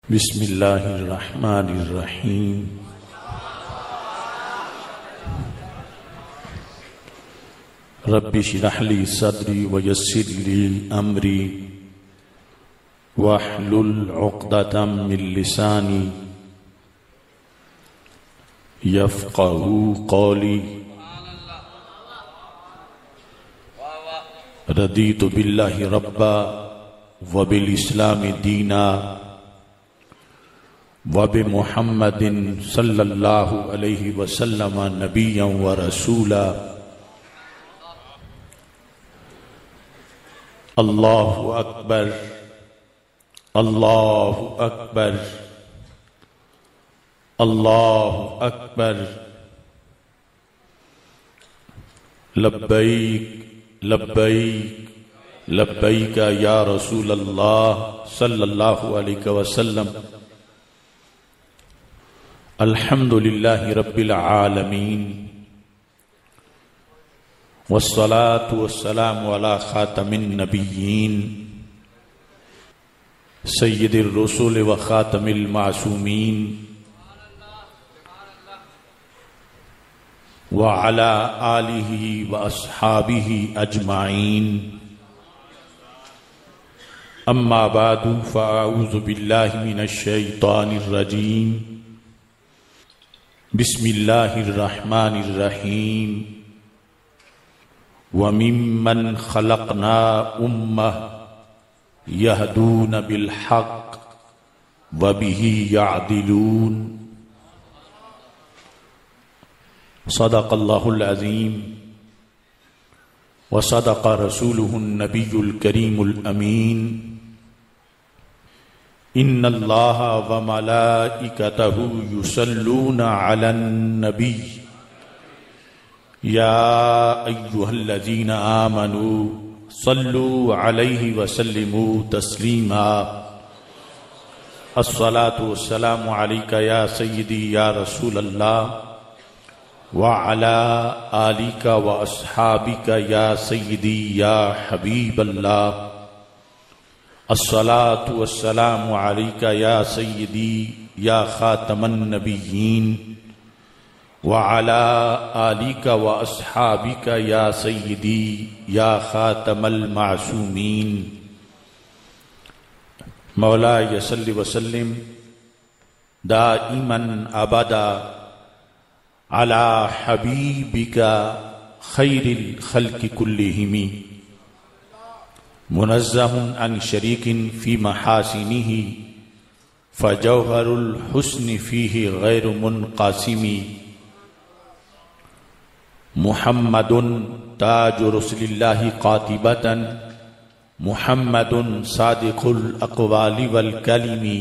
बिस्मिल्लाहिर्रहमानिर्रहीम। रब्बि इश्रह ली सदरी वयस्सिर ली अमरी वहलुल उक़दतम मिन लिसानी यफ़क़हू क़ौली। रदीतु बिल्लाहि रब्बा व बिल इस्लामी दीना व बि मुहम्मदिन सल्लल्लाहु अलैहि वसल्लम नबिय्यन व रसूला। अल्लाहु अकबर, अल्लाहु अकबर, अल्लाहु अकबर। लब्बैक लब्बैक लब्बैक या रसूल अल्लाह सल्लल्लाहु अलैहि वसल्लम। अल्हम्दुलिल्लाहि रब्बिल आलमीन वस्सलातु वस्सलामु अला खातमिन नबिय्यीन सय्यिदिर रुसूल व खातमिल मासूमीन व अला आलिहि व अस्हाबिहि अजमाइन। अम्मा बादु फ़अऊज़ु बिल्लाहि मिनश शैतानिर रजीम। बिस्मिल्लाहिर्रहमानिर्रहीम। व मिम्मन खलक़ना उम्मह यहदून बिल हक़ व बिही यअदिलून। सदक़ल्लाहुल अज़ीम व सदक़ रसूलुहुन नबियुल करीमुल अमीन। इन्नल्लाह व मलाइकतहु युसल्लूना अलन नबी या अय्युहल्लज़ीना आमनू सल्लू अलैहि व सल्लिमू तस्लीमा। अस्सलातु वस्सलामु अलैका या सय्यदी या रसूल अल्लाह व अला आलिका व अस्हाबिका या सय्यदी या हबीब अल्लाह। अस्सलातु वस्सलामु अलैका या सय्यदी या खातमन नबिय्यीन व अला आलिका व अस्हाबिका या सय्यदी या खातमल मासूमीन। मौला यसल्लि वसल्लिम दाइमन अबदा अला हबीबिका खैरिल खल्क़ि कुल्लिहिम मुनज़्ज़हुन अन शरीकिन फी महासिनिही फ़जौहरुल हुस्नि फीहि गैरु मुनक़ासिमी। मुहम्मदुन ताजु रसूलिल्लाहि क़ातिबतन मुहम्मदुन सादिक़ुल अक़वालि वल कलिमी।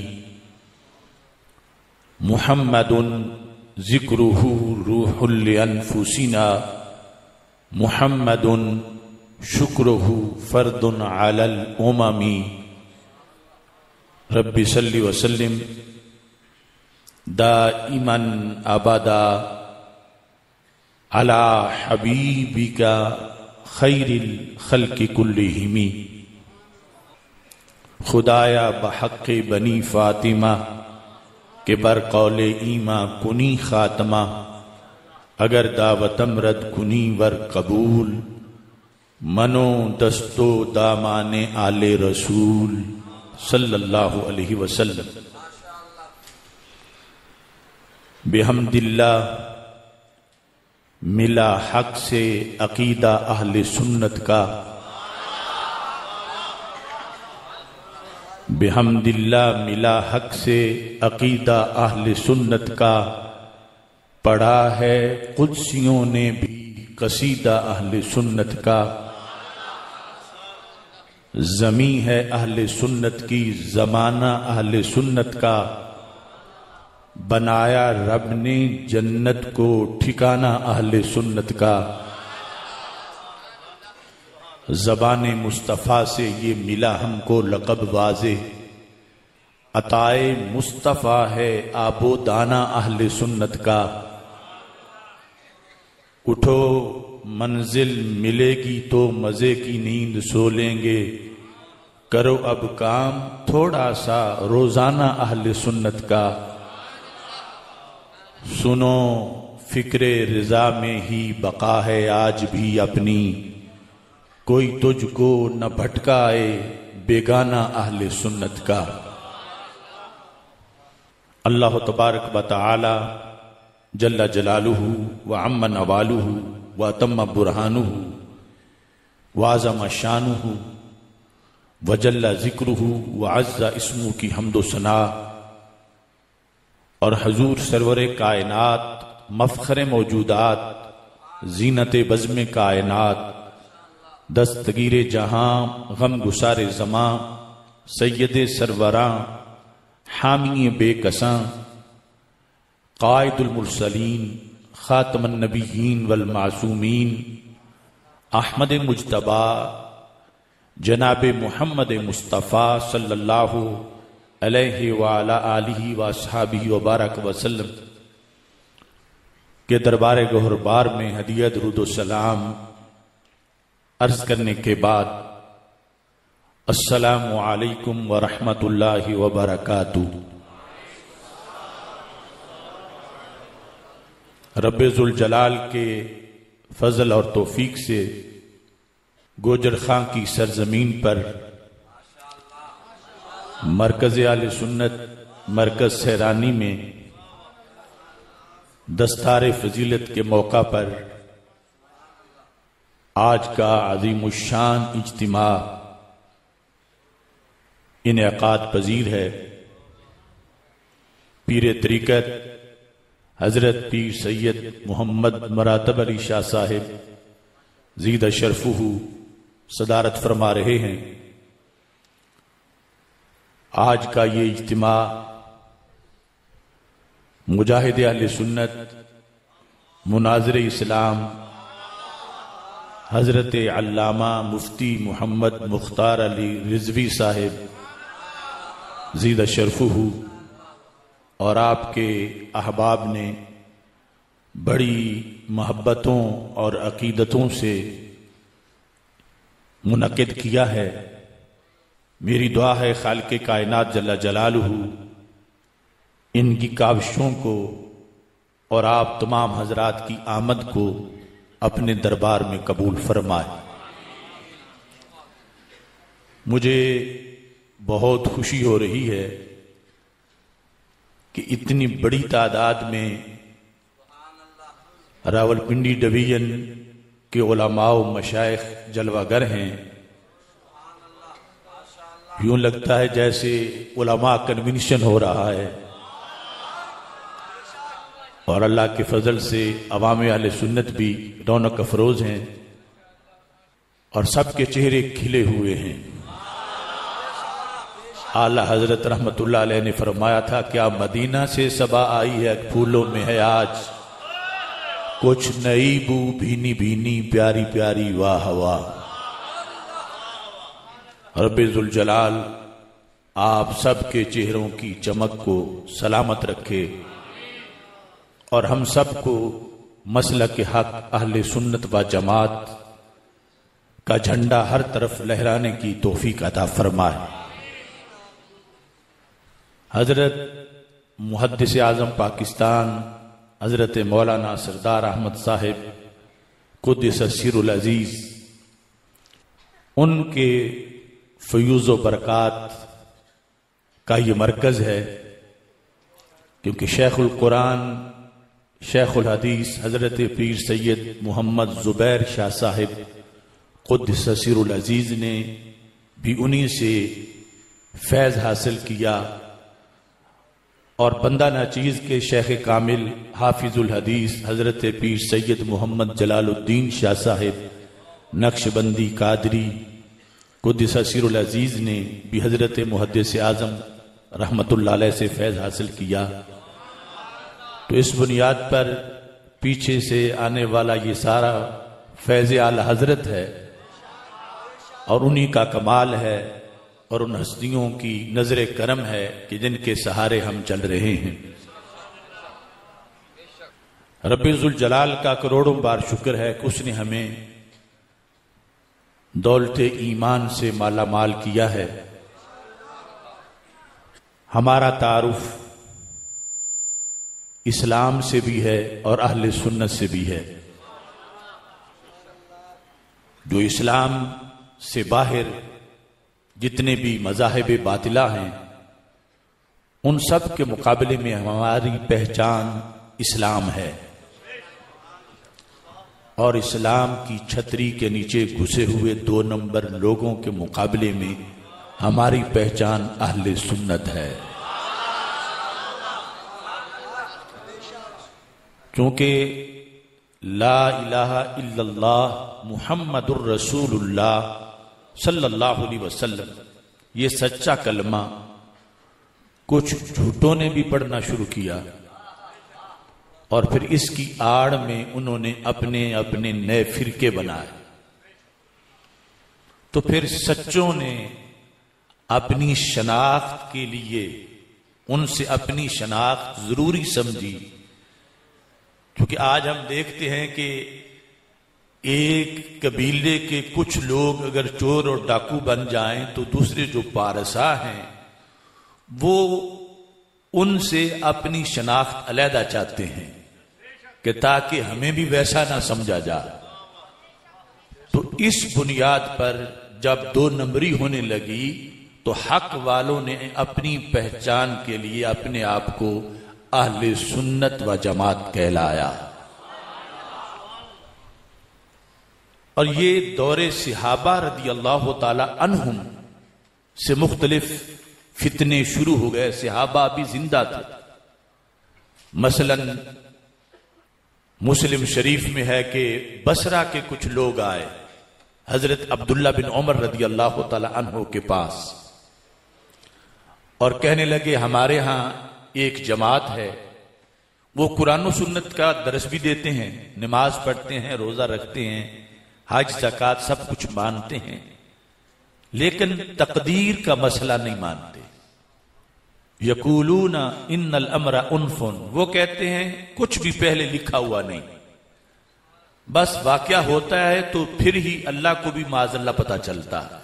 मुहम्मदुन ज़िक्रुहु रूहुल लिअन्फुसिना मुहम्मदुन शुक्रुहु फर्दुन अलल उममी। रब्बि सल्लि वसल्लिम दाइमन अबदा अला हबीबिका खैरिल खल्क़ि कुल्लिहिमी। खुदाया बहक़्क़े बनी फातिमा के बरक़ौले ईमा कुनी खातमा। अगर दावतम रद कुनी वर कबूल मनो दस्तो दामाने आले रसूल सल्लल्लाहु अलैहि वसल्लम। बिहम्दिल्लाह मिला हक से अकीदा अहले सुन्नत का। बिहम्दिल्लाह मिला हक से अकीदा अहले सुन्नत का। पढ़ा है कुद्सियों ने भी कसीदा अहले सुन्नत का। ज़मी है अहले सुन्नत की ज़माना अहले सुन्नत का। बनाया रब ने जन्नत को ठिकाना अहले सुन्नत का। ज़बाने मुस्तफ़ा से ये मिला हमको लक़ब वाज़े। अताए मुस्तफ़ा है आबो दाना अहले सुन्नत का। उठो मंजिल मिलेगी तो मज़े की नींद सो लेंगे। करो अब काम थोड़ा सा रोजाना अहले सुन्नत का, सुनो फिक्रे रिजा में ही बका है आज भी अपनी, कोई तुझको न भटकाए बेगाना अहले सुन्नत का। अल्लाह तबारक व तआला जल्ला जलालुहु व अम्मा नवालुहु व अतम्मा बुरहानुहु व आज़म शानुहु व जल्ला ज़िक्रुहु व अज़्ज़ा इस्मुहु की हम्दो सना और हजूर सरवरे कायनात मफ़ख़रे मौजूदात ज़ीनत बज़्म कायनात दस्तगीरे जहां गम गुसारे ज़मां सैयदे सरवरां हामी बेकसां कायदुल मुरसलीन खातमुन नबिय्यीन वल मासूमीन अहमद मुज्तबा जनाब मुहम्मद मुस्तफ़ा सल्लल्लाहु अलैहि व अला आलिहि व अस्हाबिहि व बारक वसल्लम के दरबार गौहरबार में हदिया दुरूद व सलाम अर्ज करने के बाद अस्सलामु अलैकुम व रहमतुल्लाहि व बरकातुहू। रब्बे ज़ुल जलाल के फजल और तौफीक से गोजर खां की सरजमीन पर मरकज़ आले सुन्नत मरकज़ सहरानी में दस्तार फजीलत के मौका पर आज का अज़ीमुश्शान इज्तिमा इनेकाद पजीर है। पीर तरीक़त हजरत पीर सैयद मोहम्मद मरातब अली शाह साहिब ज़ीद शरफुहु सदारत फरमा रहे हैं। आज का ये इज्तिमा मुजाहिद अहले सुन्नत मुनाज़िर इस्लाम हजरत अल्लामा मुफ्ती मोहम्मद मुख्तार अली रिजवी साहिब ज़ीद शरफुहु और आपके अहबाब ने बड़ी मोहब्बतों और अकीदतों से मुनक़िद किया है। मेरी दुआ है खालिक़े कायनात जल्ला जलालुहु इनकी काविशों को और आप तमाम हजरात की आमद को अपने दरबार में कबूल फरमाए। मुझे बहुत खुशी हो रही है कि इतनी बड़ी तादाद में रावलपिंडी डिवीजन के उलमा व मशाइख जलवागर हैं। यूं लगता है जैसे उलमा कन्वेंशन हो रहा है और अल्लाह के फजल से अवाम अहले सुन्नत भी रौनक अफरोज हैं और सबके चेहरे खिले हुए हैं। आला हजरत रहमतुल्लाह अलैह ने फरमाया था, क्या मदीना से सबा आई है फूलों में है आज, कुछ नई बू भीनी भीनी प्यारी प्यारी वाह वाह। रब्बे ज़ुल जलाल आप सबके चेहरों की चमक को सलामत रखे और हम सबको मसलक हक अहले सुन्नत व जमात का झंडा हर तरफ लहराने की तौफीक अता फरमाए। हजरत मुहद्दिस आज़म पाकिस्तान हजरत मौलाना सरदार अहमद साहिब कुद्दस सिरुल अजीज उनके फयूज़ व बरक़ात का ये मरकज़ है, क्योंकि शेखुल कुरान शेखुल हदीस हजरत पीर सैयद मोहम्मद ज़ुबैर शाह साहिब कुद्दस सिरुल अजीज ने भी उन्हीं से फैज़ हासिल किया और बंदा नाचीज़ के शेख कामिल हाफिजुल हदीस हजरत पीर सैयद मोहम्मद जलालुद्दीन शाह साहिब नक्शबंदी कादरी कुद्दस सिरुल अजीज ने भी हजरत मुहद्दिस आज़म रहमतुल्लाह अलैह से फैज़ हासिल किया। तो इस बुनियाद पर पीछे से आने वाला ये सारा फैज़ आला हजरत है और उन्हीं का कमाल है और उन हस्तियों की नजर करम है कि जिनके सहारे हम चल रहे हैं। रब्बे ज़ुल जलाल का करोड़ों बार शुक्र है कि उसने हमें दौलत ईमान से माला माल किया है। हमारा तारुफ इस्लाम से भी है और अहले सुन्नत से भी है। जो इस्लाम से बाहर जितने भी मज़ाहिब बातिला हैं, उन सब के मुकाबले में हमारी पहचान इस्लाम है। और इस्लाम की छतरी के नीचे घुसे हुए 2 नंबर लोगों के मुकाबले में हमारी पहचान अहले सुन्नत है। क्योंकि ला इलाहा इल्लल्लाह मुहम्मदुर रसूलुल्लाह सल्लल्लाहु अलैहि वसल्लम, ये सच्चा कलमा कुछ झूठों ने भी पढ़ना शुरू किया और फिर इसकी आड़ में उन्होंने अपने अपने नए फिरके बनाए। तो फिर सच्चों ने अपनी शनाख्त के लिए उनसे अपनी शनाख्त जरूरी समझी। क्योंकि आज हम देखते हैं कि एक कबीले के कुछ लोग अगर चोर और डाकू बन जाएं तो दूसरे जो पारसा हैं वो उनसे अपनी शनाख्त अलहदा चाहते हैं कि ताकि हमें भी वैसा ना समझा जाए। तो इस बुनियाद पर जब 2 नंबरी होने लगी तो हक वालों ने अपनी पहचान के लिए अपने आप को अहले सुन्नत व जमात कहलाया। और ये दौरे सहाबा रदी अल्लाह ताला अन्हुम से मुख्तलिफ फितने शुरू हो गए। सहाबा भी जिंदा थे। मसलन मुस्लिम शरीफ में है कि बसरा के कुछ लोग आए हजरत अब्दुल्ला बिन उमर रदी अल्लाह ताला अन्हु के पास और कहने लगे, हमारे यहां एक जमात है, वो कुरान सुन्नत का दरस भी देते हैं, नमाज पढ़ते हैं, रोजा रखते हैं, हज ज़कात सब कुछ मानते हैं, लेकिन तकदीर का मसला नहीं मानते। यकूलूना इन्नल अमरा उन्फुन, वो कहते हैं कुछ भी पहले लिखा हुआ नहीं, बस वाकया होता है तो फिर ही अल्लाह को भी माज़अल्लाह पता चलता है।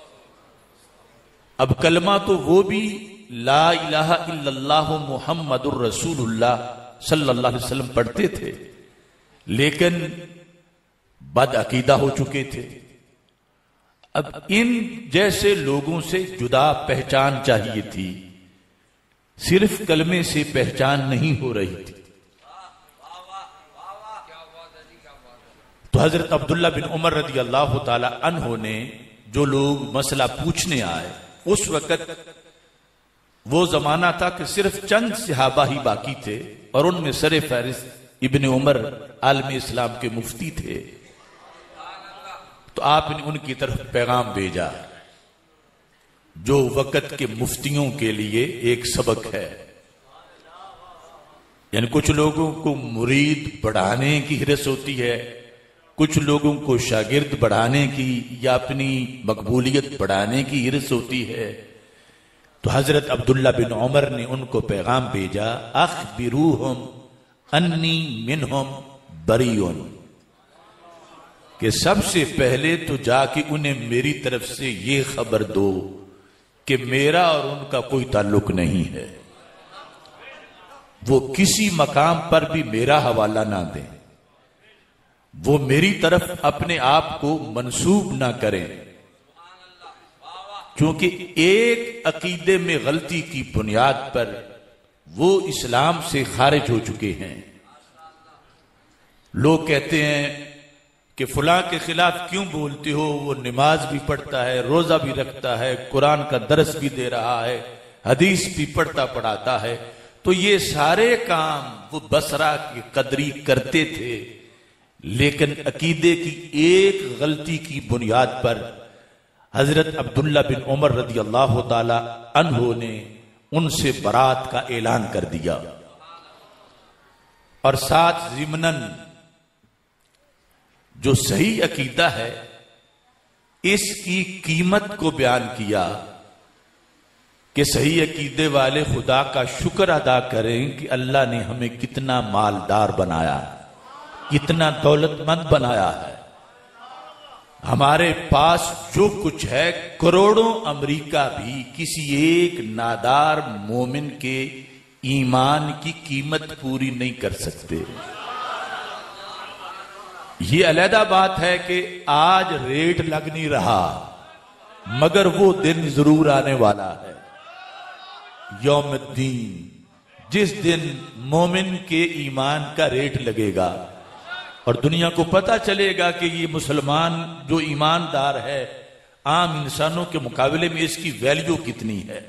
अब कलमा तो वो भी ला इलाहा इल्लल्लाह मुहम्मदुर रसूलुल्लाह सल्लल्लाहु अलैहि वसल्लम पढ़ते थे, लेकिन बदअकीदा हो चुके थे। अब इन जैसे लोगों से जुदा पहचान चाहिए थी, सिर्फ कलमे से पहचान नहीं हो रही थी। तो हजरत अब्दुल्ला बिन उमर रदी अल्लाह ताला अन्हो ने जो लोग मसला पूछने आए, उस वक्त वो जमाना था कि सिर्फ चंद सहाबा ही बाकी थे और उनमें सरे फहरिस्त इब्ने उमर आलम इस्लाम के मुफ्ती थे। तो आपने उनकी तरफ पैगाम भेजा जो वक्त के मुफ्तियों के लिए एक सबक है। यानी कुछ लोगों को मुरीद बढ़ाने की हिरस होती है, कुछ लोगों को शागिर्द बढ़ाने की या अपनी मकबूलियत बढ़ाने की हिरस होती है। तो हजरत अब्दुल्ला बिन उमर ने उनको पैगाम भेजा, अखबिरूहुम अन्नी मिनहुम बरीउन, कि सबसे पहले तो जाके उन्हें मेरी तरफ से ये खबर दो कि मेरा और उनका कोई ताल्लुक नहीं है, वो किसी मकाम पर भी मेरा हवाला ना दें, वो मेरी तरफ अपने आप को मंसूब ना करें, क्योंकि एक अकीदे में गलती की बुनियाद पर वो इस्लाम से खारिज हो चुके हैं। लोग कहते हैं कि फलां के खिलाफ क्यों बोलते हो, वो नमाज भी पढ़ता है, रोजा भी रखता है, कुरान का दरस भी दे रहा है, हदीस भी पढ़ता पढ़ाता है। तो ये सारे काम वो बसरा की कदरी करते थे, लेकिन अकीदे की एक गलती की बुनियाद पर हजरत अब्दुल्ला बिन उमर रदी अल्लाह ताला अन्हो ने उनसे बरात का ऐलान कर दिया और साथ ज़िमनन जो सही अकीदा है इसकी कीमत को बयान किया कि सही अकीदे वाले खुदा का शुक्र अदा करें कि अल्लाह ने हमें कितना मालदार बनाया, कितना दौलतमंद बनाया है। हमारे पास जो कुछ है करोड़ों अमेरिका भी किसी एक नादार मोमिन के ईमान की कीमत पूरी नहीं कर सकते। ये अलहदा बात है कि आज रेट लग नहीं रहा, मगर वो दिन जरूर आने वाला है, यौमुद्दीन, जिस दिन मोमिन के ईमान का रेट लगेगा और दुनिया को पता चलेगा कि ये मुसलमान जो ईमानदार है आम इंसानों के मुकाबले में इसकी वैल्यू कितनी है।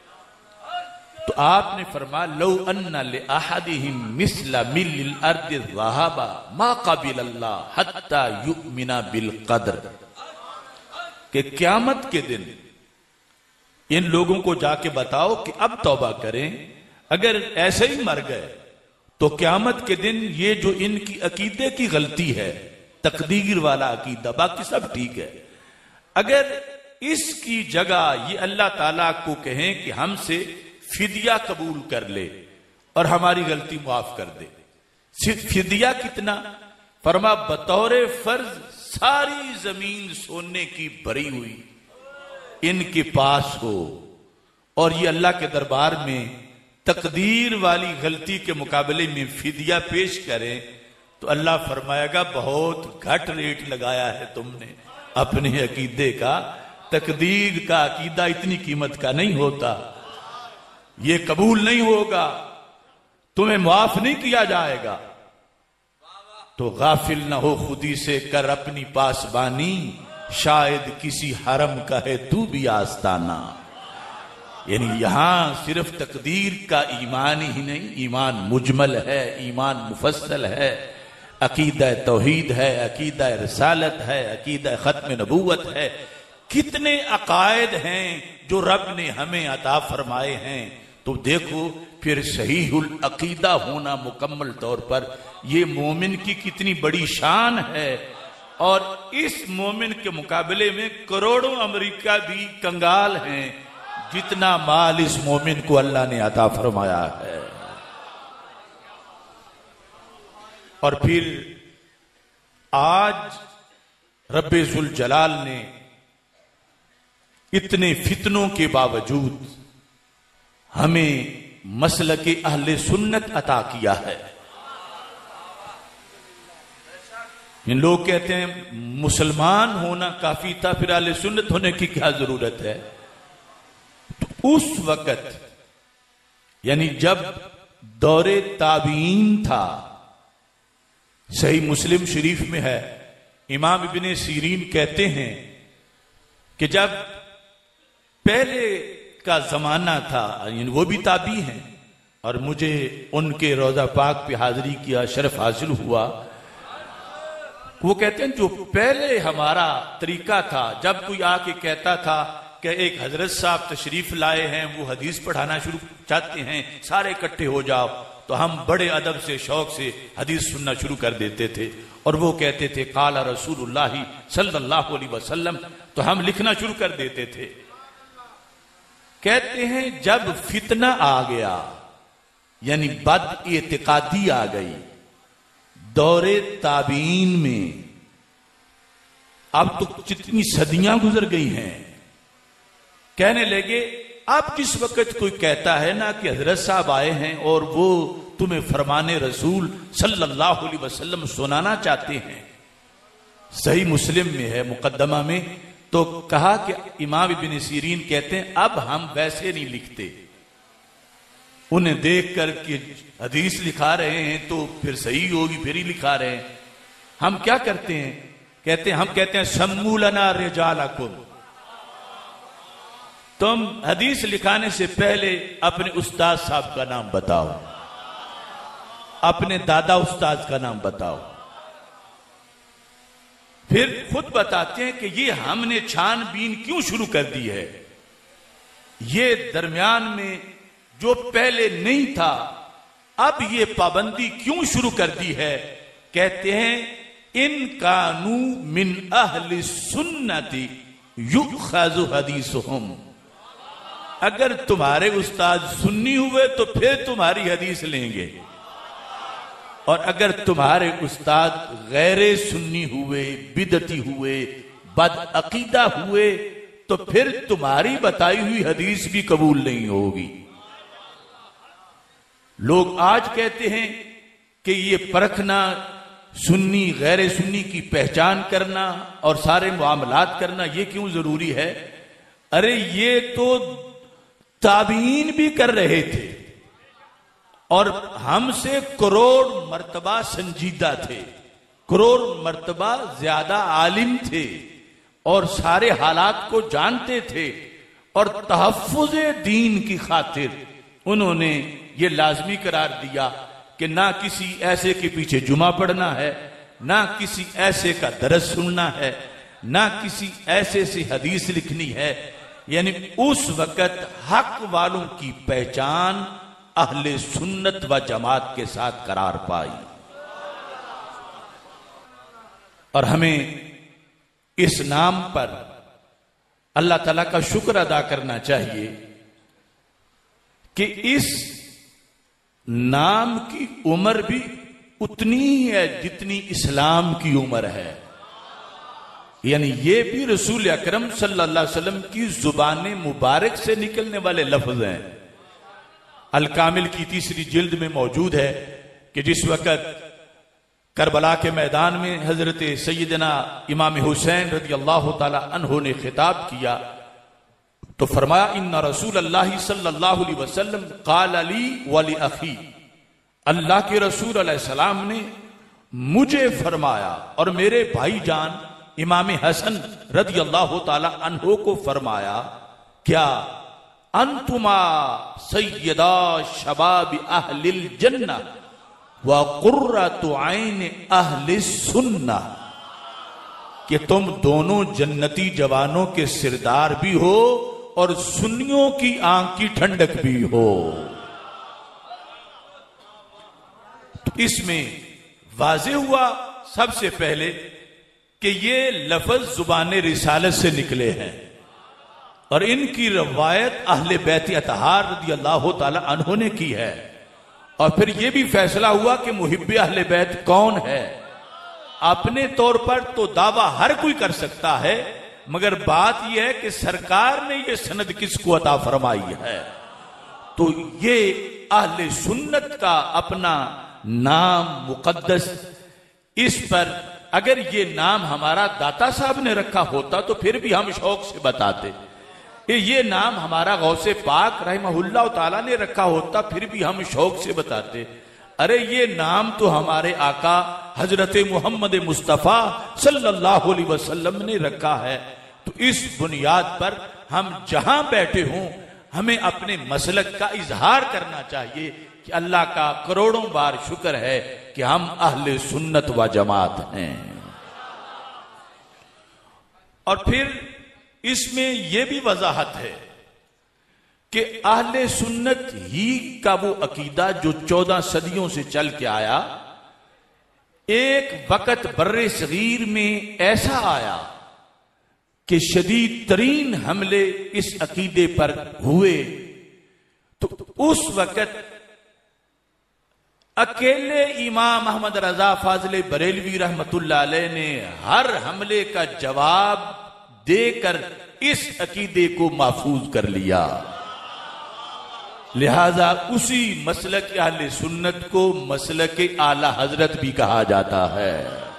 तो आपने फरमाया लौ अन्ना ले अहदिहिम मिस्ला मिल अर्द ज़हाबा मा क़बिल अल्लाह हत्ता युमिना बिल क़द्र, कि क़यामत के दिन इन लोगों को जाके बताओ कि अब तौबा करें, अगर ऐसे ही मर गए तो क़यामत के दिन ये जो इनकी अकीदे की गलती है, तकदीर वाला अकीदा, बाकी सब ठीक है, अगर इसकी जगह ये अल्लाह ताला को कहें कि हमसे फिदिया कबूल कर ले और हमारी गलती माफ कर दे। फिदिया कितना? फरमा बतौरे फर्ज सारी जमीन सोने की भरी हुई इनके पास हो और ये अल्लाह के दरबार में तकदीर वाली गलती के मुकाबले में फिदिया पेश करें, तो अल्लाह फरमाएगा बहुत घट रेट लगाया है तुमने अपने अकीदे का, तकदीर का अकीदा इतनी कीमत का नहीं होता, ये कबूल नहीं होगा, तुम्हें माफ नहीं किया जाएगा। तो गाफिल ना हो खुदी से कर अपनी पासबानी, शायद किसी हरम का है तू भी आस्ताना। यानी यहां सिर्फ तकदीर का ईमान ही नहीं, ईमान मुजमल है, ईमान मुफस्सल है, अकीदा तौहीद है, अकीदा रिसालत है, अकीदा खत्म नबूवत है, कितने अकायद हैं जो रब ने हमें अता फरमाए हैं। तो देखो फिर सहीहुल अकीदा होना मुकम्मल तौर पर ये मोमिन की कितनी बड़ी शान है, और इस मोमिन के मुकाबले में करोड़ों अमेरिका भी कंगाल हैं जितना माल इस मोमिन को अल्लाह ने अता फरमाया है। और फिर आज रब्बे जुल जलाल ने इतने फितनों के बावजूद हमें मसलके अहले सुन्नत अता किया है। इन लोग कहते हैं मुसलमान होना काफी था, फिर अहले सुन्नत होने की क्या जरूरत है। तो उस वक्त यानी जब दौरे ताबीन था, सही मुस्लिम शरीफ में है, इमाम इब्ने सीरीन कहते हैं कि जब पहले का जमाना था, वो भी ताबी हैं और मुझे उनके रोजा पाक पे हाजिरी किया शरफ हासिल हुआ। वो कहते हैं जो पहले हमारा तरीका था, जब कोई आके कहता था कि एक हजरत साहब तशरीफ लाए हैं, वो हदीस पढ़ाना शुरू चाहते हैं, सारे इकट्ठे हो जाओ, तो हम बड़े अदब से शौक से हदीस सुनना शुरू कर देते थे। और वो कहते थे काला रसूलुल्लाह सल्लल्लाहु अलैहि वसल्लम, तो हम लिखना शुरू कर देते थे। कहते हैं जब फितना आ गया, यानी बद एतिकादी आ गई दौरे ताबीन में, अब तो जितनी सदियां गुजर गई हैं, कहने लगे अब किस वक्त कोई कहता है ना कि हजरत साहब आए हैं और वो तुम्हें फरमाने रसूल सल्लल्लाहु अलैहि वसल्लम सुनाना चाहते हैं। सही मुस्लिम में है मुकद्दमा में, तो कहा कि इमाम इब्ने सीरीन कहते हैं अब हम वैसे नहीं लिखते, उन्हें देख कर कि हदीस लिखा रहे हैं तो फिर सही होगी, फिर ही लिखा रहे हैं। हम क्या करते हैं, कहते हैं हम कहते हैं सम्मू लना रिजालकुम, तुम हदीस लिखाने से पहले अपने उस्ताद साहब का नाम बताओ, अपने दादा उस्ताद का नाम बताओ। फिर खुद बताते हैं कि ये हमने छानबीन क्यों शुरू कर दी है, ये दरमियान में जो पहले नहीं था अब ये पाबंदी क्यों शुरू कर दी है। कहते हैं इन कानू मिन अहली सुन्नति युखज़ु हदीसुहुम, अगर तुम्हारे उस्ताद सुन्नी हुए तो फिर तुम्हारी हदीस लेंगे, और अगर तुम्हारे उस्ताद गैर सुन्नी हुए, बिदती हुए, बदअकीदा हुए तो फिर तुम्हारी बताई हुई हदीस भी कबूल नहीं होगी। लोग आज कहते हैं कि ये परखना, सुन्नी गैर सुन्नी की पहचान करना और सारे मामलात करना ये क्यों जरूरी है? अरे ये तो ताबीन भी कर रहे थे और हमसे करोड़ मर्तबा संजीदा थे, करोड़ मर्तबा ज्यादा आलिम थे और सारे हालात को जानते थे और तहफ्फुज़े दीन की खातिर उन्होंने ये लाजमी करार दिया कि ना किसी ऐसे के पीछे जुमा पढ़ना है, ना किसी ऐसे का दरस सुनना है, ना किसी ऐसे से हदीस लिखनी है। यानी उस वक्त हक वालों की पहचान अहले सुन्नत व जमात के साथ करार पाई। और हमें इस नाम पर अल्लाह ताला का शुक्र अदा करना चाहिए कि इस नाम की उम्र भी उतनी ही है जितनी इस्लाम की उम्र है। यानी ये भी रसूल अकरम सल्लल्लाहु अलैहि वसल्लम की जुबान मुबारक से निकलने वाले लफ्ज हैं। अल कामिल की 3री जिल्द में मौजूद है कि जिस वक्त करबला के मैदान में हजरत सैयदना इमाम हुसैन रज़ी अल्लाह ताला अन्हु ने खिताब किया तो फरमाया, इन्ना रसूल अल्लाह सल्लल्लाहु अलैहि वसल्लम क़ाल ली व ली अखी, अल्लाह के रसूल अलैहिस्सलाम ने मुझे फरमाया और मेरे भाईजान इमाम हसन रज़ी अल्लाह ताला अन्हु को फरमाया, क्या अंतुमा सैयदा शबाब अहलिल जन्नह व कुर्रतु ऐन अहलिस सुन्नह, कि तुम दोनों जन्नती जवानों के सिरदार भी हो और सुन्नियों की आंख की ठंडक भी हो। तो इसमें वाज़ेह हुआ सबसे पहले कि ये लफ्ज जुबान रिसालत से निकले हैं और इनकी रवायत अहले बैत अतहार रज़ी अल्लाह ताला अन्हु ने की है। और फिर यह भी फैसला हुआ कि मुहिब्बे अहले बैत कौन है। अपने तौर पर तो दावा हर कोई कर सकता है, मगर बात यह है कि सरकार ने यह सनद किसको अता फरमाई है। तो ये अहले सुन्नत का अपना नाम मुकद्दस, इस पर अगर ये नाम हमारा दाता साहब ने रखा होता तो फिर भी हम शौक से बताते। ये नाम हमारा गौसे पाक रहमहुल्लाह ताला ने रखा होता फिर भी हम शौक से बताते। अरे ये नाम तो हमारे आका हजरत मोहम्मद मुस्तफ़ा सल्लल्लाहु अलैहि वसल्लम ने रखा है। तो इस बुनियाद पर हम जहां बैठे हों हमें अपने मसलक का इजहार करना चाहिए कि अल्लाह का करोड़ों बार शुक्र है कि हम अहले सुन्नत व जमात हैं। और फिर इसमें यह भी वजाहत है कि अहले सुन्नत ही का वो अकीदा जो 14 सदियों से चल के आया, एक वक्त बर्रे सगीर में ऐसा आया कि शदीद तरीन हमले इस अकीदे पर हुए। तो उस वक्त अकेले इमाम अहमद रजा फाजले बरेलवी रहमतुल्लाह अलैह ने हर हमले का जवाब देकर इस अकीदे को महफूज कर लिया। लिहाजा उसी मसलक अहले सुन्नत को मसलक आला हजरत भी कहा जाता है।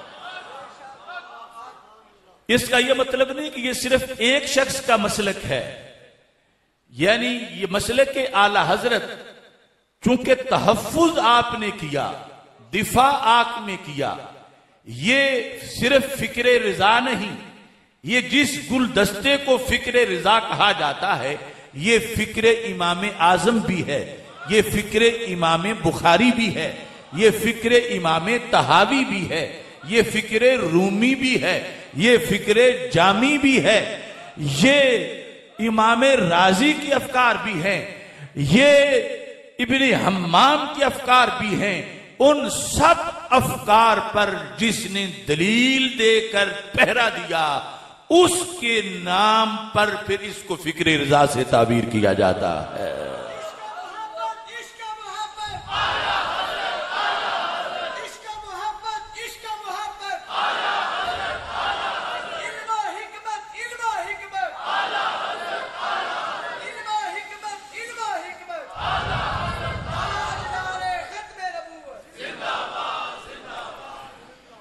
इसका यह मतलब नहीं कि यह सिर्फ एक शख्स का मसलक है, यानी ये मसलक आला हजरत चूंकि तहफ्फुज आपने किया, दिफा आपने किया, ये सिर्फ फिक्रे रिजा नहीं, ये जिस गुलदस्ते को फिक्रे रिजा कहा जाता है ये फिक्रे इमाम आजम भी है, ये फिक्रे इमाम बुखारी भी है, ये फिक्रे इमाम तहावी भी है, ये फिक्रे रूमी भी है, ये फिक्रे जामी भी है, ये इमाम राजी की अफकार भी हैं, ये इब्ने हम्माम के अफकार भी हैं। उन सब अफकार पर जिसने दलील देकर पहरा दिया उसके नाम पर फिर इसको फिक्र रजा से ताबीर किया जाता है।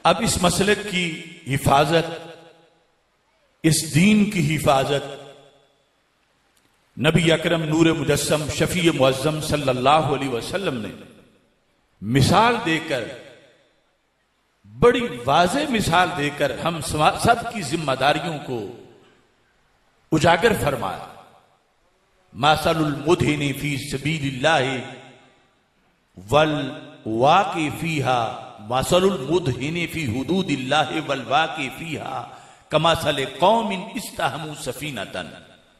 अब इस मसलक की हिफाजत, इस दीन की हिफाजत नबी अकरम नूर मुजस्सम शफी मुअज्जम सल्लल्लाहु अलैहि वसल्लम ने मिसाल देकर, बड़ी वाज़े मिसाल देकर हम सब की जिम्मेदारियों को उजागर फरमाया। मासलुल मुदहिनी फी सबीलिल्लाहि वल वाक़ि फीहा मासलुल मुदहिनी फी हुदूदिल्लाहि वल वाक़ि फीहा कमासल कौमिन इस्तहमू सफीनतन।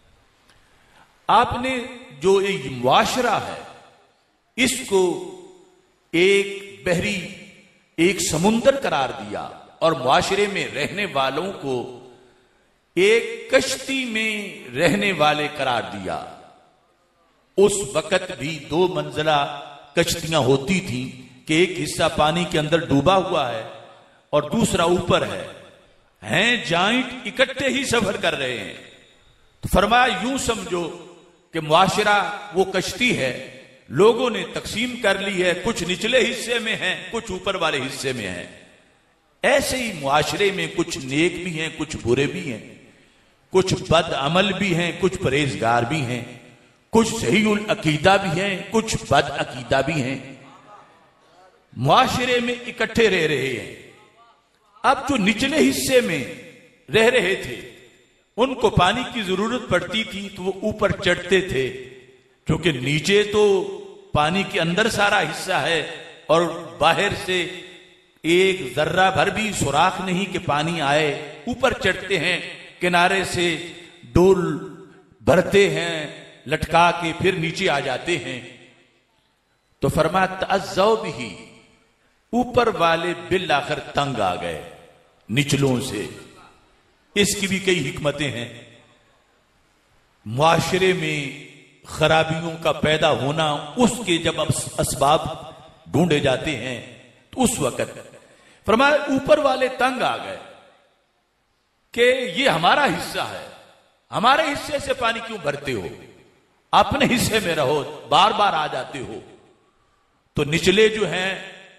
आपने जो एक मुआशरा है, इसको एक बहरी, एक समुंदर करार दिया और मुआशरे में रहने वालों को एक कश्ती में रहने वाले करार दिया। उस वक्त भी 2 मंजिला कश्तियां होती थी कि एक हिस्सा पानी के अंदर डूबा हुआ है और दूसरा ऊपर हैं जॉइंट इकट्ठे ही सफर कर रहे हैं। तो फरमाया यूं समझो कि मुआशरा वो कश्ती है, लोगों ने तकसीम कर ली है, कुछ निचले हिस्से में है, कुछ ऊपर वाले हिस्से में है। ऐसे ही मुआशरे में कुछ नेक भी हैं, कुछ बुरे भी हैं, कुछ बद अमल भी हैं, कुछ परहेजगार भी हैं, कुछ सहीउल अकीदा भी हैं, कुछ बद अकीदा भी हैं। मुआशरे में इकट्ठे रह रहे हैं। अब जो निचले हिस्से में रह रहे थे, उनको पानी की जरूरत पड़ती थी तो वो ऊपर चढ़ते थे, क्योंकि नीचे तो पानी के अंदर सारा हिस्सा है और बाहर से एक जर्रा भर भी सुराख नहीं कि पानी आए। ऊपर चढ़ते हैं, किनारे से डोल भरते हैं लटका के, फिर नीचे आ जाते हैं। तो फरमाया तअज़्ज़ौ बिही, ऊपर वाले बिल आखिर तंग आ गए निचलों से। इसकी भी कई हिकमतें हैं। मुआशरे में खराबियों का पैदा होना, उसके जब असबाब ढूंढे जाते हैं तो उस वक्त फरमाया ऊपर वाले तंग आ गए कि ये हमारा हिस्सा है, हमारे हिस्से से पानी क्यों भरते हो, अपने हिस्से में रहो, बार बार आ जाते हो। तो निचले जो हैं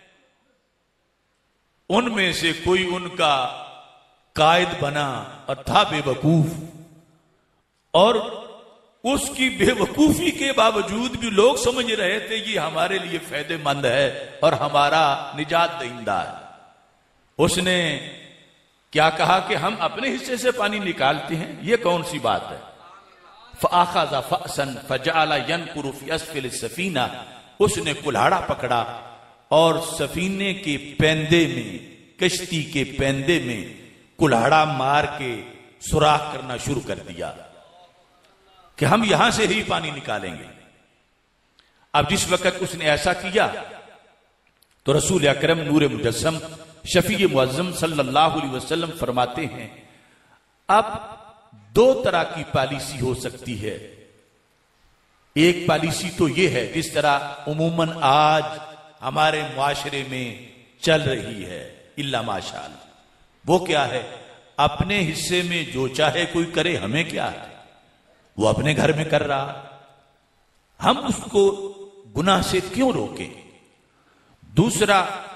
उनमें से कोई उनका कायद बना और था बेवकूफ, और उसकी बेवकूफी के बावजूद भी लोग समझ रहे थे ये हमारे लिए फायदेमंद है और हमारा निजात दहिंदा है। उसने क्या कहा कि हम अपने हिस्से से पानी निकालते हैं, ये कौन सी बात है। फ़अख़ज़ फ़असन फ़जअल यनकुरु फ़ी अस्फ़िल सफ़ीना, उसने कुल्हाड़ा पकड़ा और सफीने के पेंदे में, कश्ती के पेंदे में कुल्हाड़ा मार के सुराख करना शुरू कर दिया कि हम यहां से ही पानी निकालेंगे। अब जिस वक्त उसने ऐसा किया तो रसूल अकरम नूर मुजस्सम शफी मुअज्जम सल्लल्लाहु अलैहि वसल्लम फरमाते हैं, अब 2 तरह की पॉलिसी हो सकती है। एक पॉलिसी तो यह है जिस तरह उमूमन आज हमारे मुआशरे में चल रही है, इल्ला माशाअल्लाह। वो क्या है, अपने हिस्से में जो चाहे कोई करे, हमें क्या है, वो अपने घर में कर रहा, हम उसको गुनाह से क्यों रोकें। दूसरा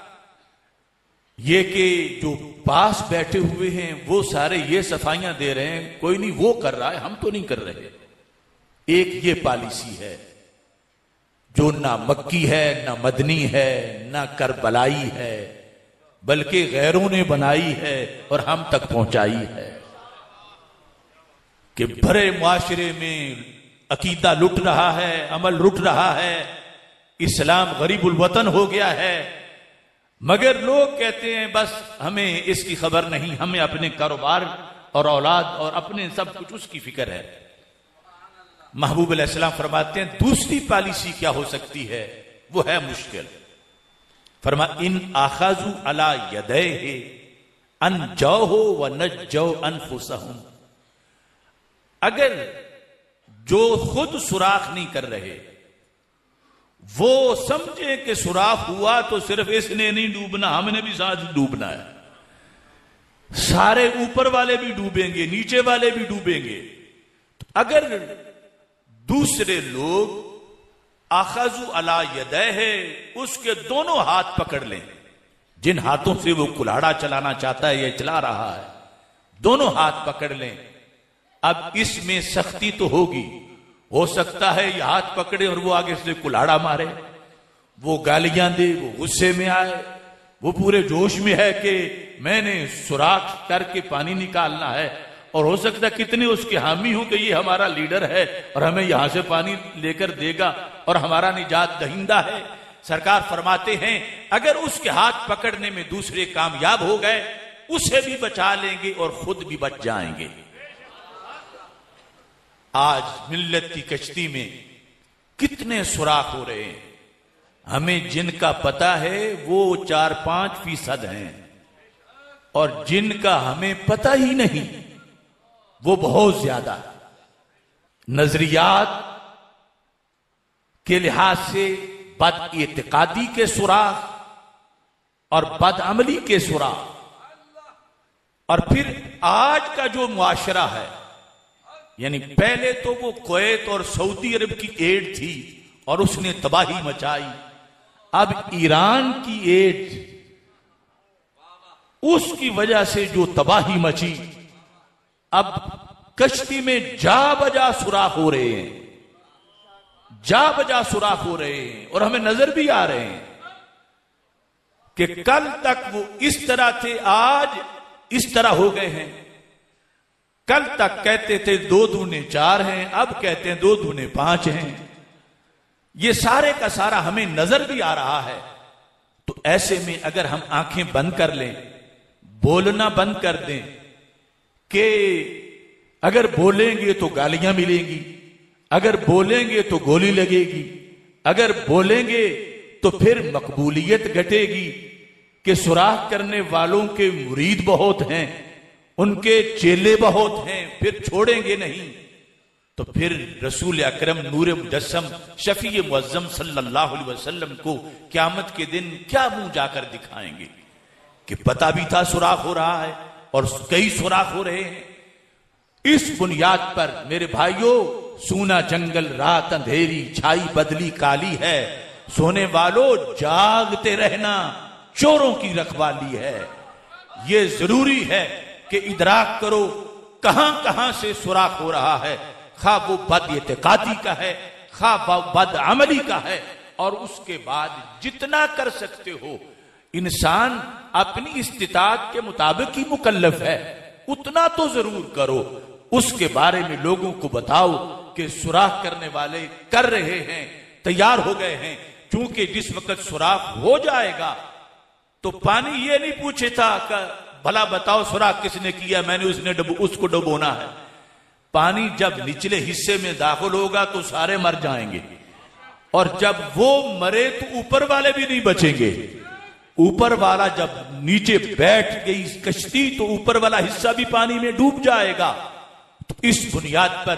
ये कि जो पास बैठे हुए हैं वो सारे ये सफाइयां दे रहे हैं, कोई नहीं वो कर रहा है, हम तो नहीं कर रहे। एक ये पॉलिसी है जो ना मक्की है, ना मदनी है, ना करबलाई है, बल्कि गैरों ने बनाई है और हम तक पहुंचाई है कि भरे मुआशरे में अकीदा लुट रहा है, अमल लुट रहा है, इस्लाम गरीबुल वतन हो गया है। मगर लोग कहते हैं बस हमें इसकी खबर नहीं, हमें अपने कारोबार और औलाद और अपने सब कुछ उसकी फिक्र है। महबूब अलैहिस्सलाम फरमाते हैं दूसरी पॉलिसी क्या हो सकती है, वो है मुश्किल। फरमा इन आखाजू अला यदैहि अनजौहु व नज्जौ अनफुसहुम, अगर जो खुद सुराख नहीं कर रहे वो समझे कि सुराख हुआ तो सिर्फ इसने नहीं डूबना, हमने भी साथ डूबना है, सारे ऊपर वाले भी डूबेंगे, नीचे वाले भी डूबेंगे। तो अगर दूसरे लोग आखाजू अला यदैहि, उसके दोनों हाथ पकड़ लें, जिन हाथों से वो कुल्हाड़ा चलाना चाहता है या चला रहा है, दोनों हाथ पकड़ लें। अब इसमें सख्ती तो होगी, हो सकता है ये हाथ पकड़े और वो आगे से कुल्हाड़ा मारे, वो गालियां दे, वो गुस्से में आए, वो पूरे जोश में है कि मैंने सुराख करके पानी निकालना है, और हो सकता है कितने उसके हामी हों कि ये हमारा लीडर है और हमें यहां से पानी लेकर देगा और हमारा निजात दहिंदा है। सरकार फरमाते हैं अगर उसके हाथ पकड़ने में दूसरे कामयाब हो गए, उसे भी बचा लेंगे और खुद भी बच जाएंगे। आज मिल्लत की कश्ती में कितने सुराख हो रहे हैं, हमें जिनका पता है वो 4-5% हैं, और जिनका हमें पता ही नहीं वो बहुत ज्यादा। नजरियात के लिहाज से बद-इत्तेकादी के सुराख और बदअमली के सुराख, और फिर आज का जो मुआशरा है, यानी पहले तो वो कुवैत और सऊदी अरब की एड थी और उसने तबाही मचाई, अब ईरान की एड, उसकी वजह से जो तबाही मची, अब कश्ती में जा बजा सुराख हो रहे हैं, जा बजा सुराख हो रहे हैं, और हमें नजर भी आ रहे हैं कि कल तक वो इस तरह थे, आज इस तरह हो गए हैं। कल तक कहते थे 2 दूने 4 हैं, अब कहते हैं 2 दूने 5 हैं। ये सारे का सारा हमें नजर भी आ रहा है। तो ऐसे में अगर हम आंखें बंद कर लें, बोलना बंद कर दें कि अगर बोलेंगे तो गालियां मिलेंगी, अगर बोलेंगे तो गोली लगेगी, अगर बोलेंगे तो फिर मकबूलियत घटेगी कि सुराख करने वालों के मुरीद बहुत हैं, उनके चेले बहुत हैं, फिर छोड़ेंगे नहीं, तो फिर रसूल अकरम नूर मुजस्सम शफी मुअज्जम सल्लल्लाहु अलैहि वसल्लम को क़यामत के दिन क्या मुंह जाकर दिखाएंगे कि पता भी था सुराख हो रहा है और कई सुराख हो रहे हैं। इस बुनियाद पर मेरे भाइयों, सूना जंगल रात अंधेरी, छाई बदली काली है, सोने वालों जागते रहना, चोरों की रखवाली है। ये जरूरी है कि इदराक करो कहां कहां से सुराख हो रहा है, खा वो बद-इत्तेकादी का है, खा वो बद-अमली का है, और उसके बाद जितना कर सकते हो, इंसान अपनी इस्तिताअत के मुताबिक ही मुकल्लफ है, उतना तो जरूर करो। उसके बारे में लोगों को बताओ कि सुराख करने वाले कर रहे हैं, तैयार हो गए हैं, क्योंकि जिस वक्त सुराख हो जाएगा तो पानी ये नहीं पूछे था कि भला बताओ सुराख किसने किया, मैंने उसको डुबोना है। पानी जब निचले हिस्से में दाखिल होगा तो सारे मर जाएंगे, और जब वो मरे तो ऊपर वाले भी नहीं बचेंगे। ऊपर वाला जब नीचे बैठ गई कश्ती तो ऊपर वाला हिस्सा भी पानी में डूब जाएगा। तो इस बुनियाद पर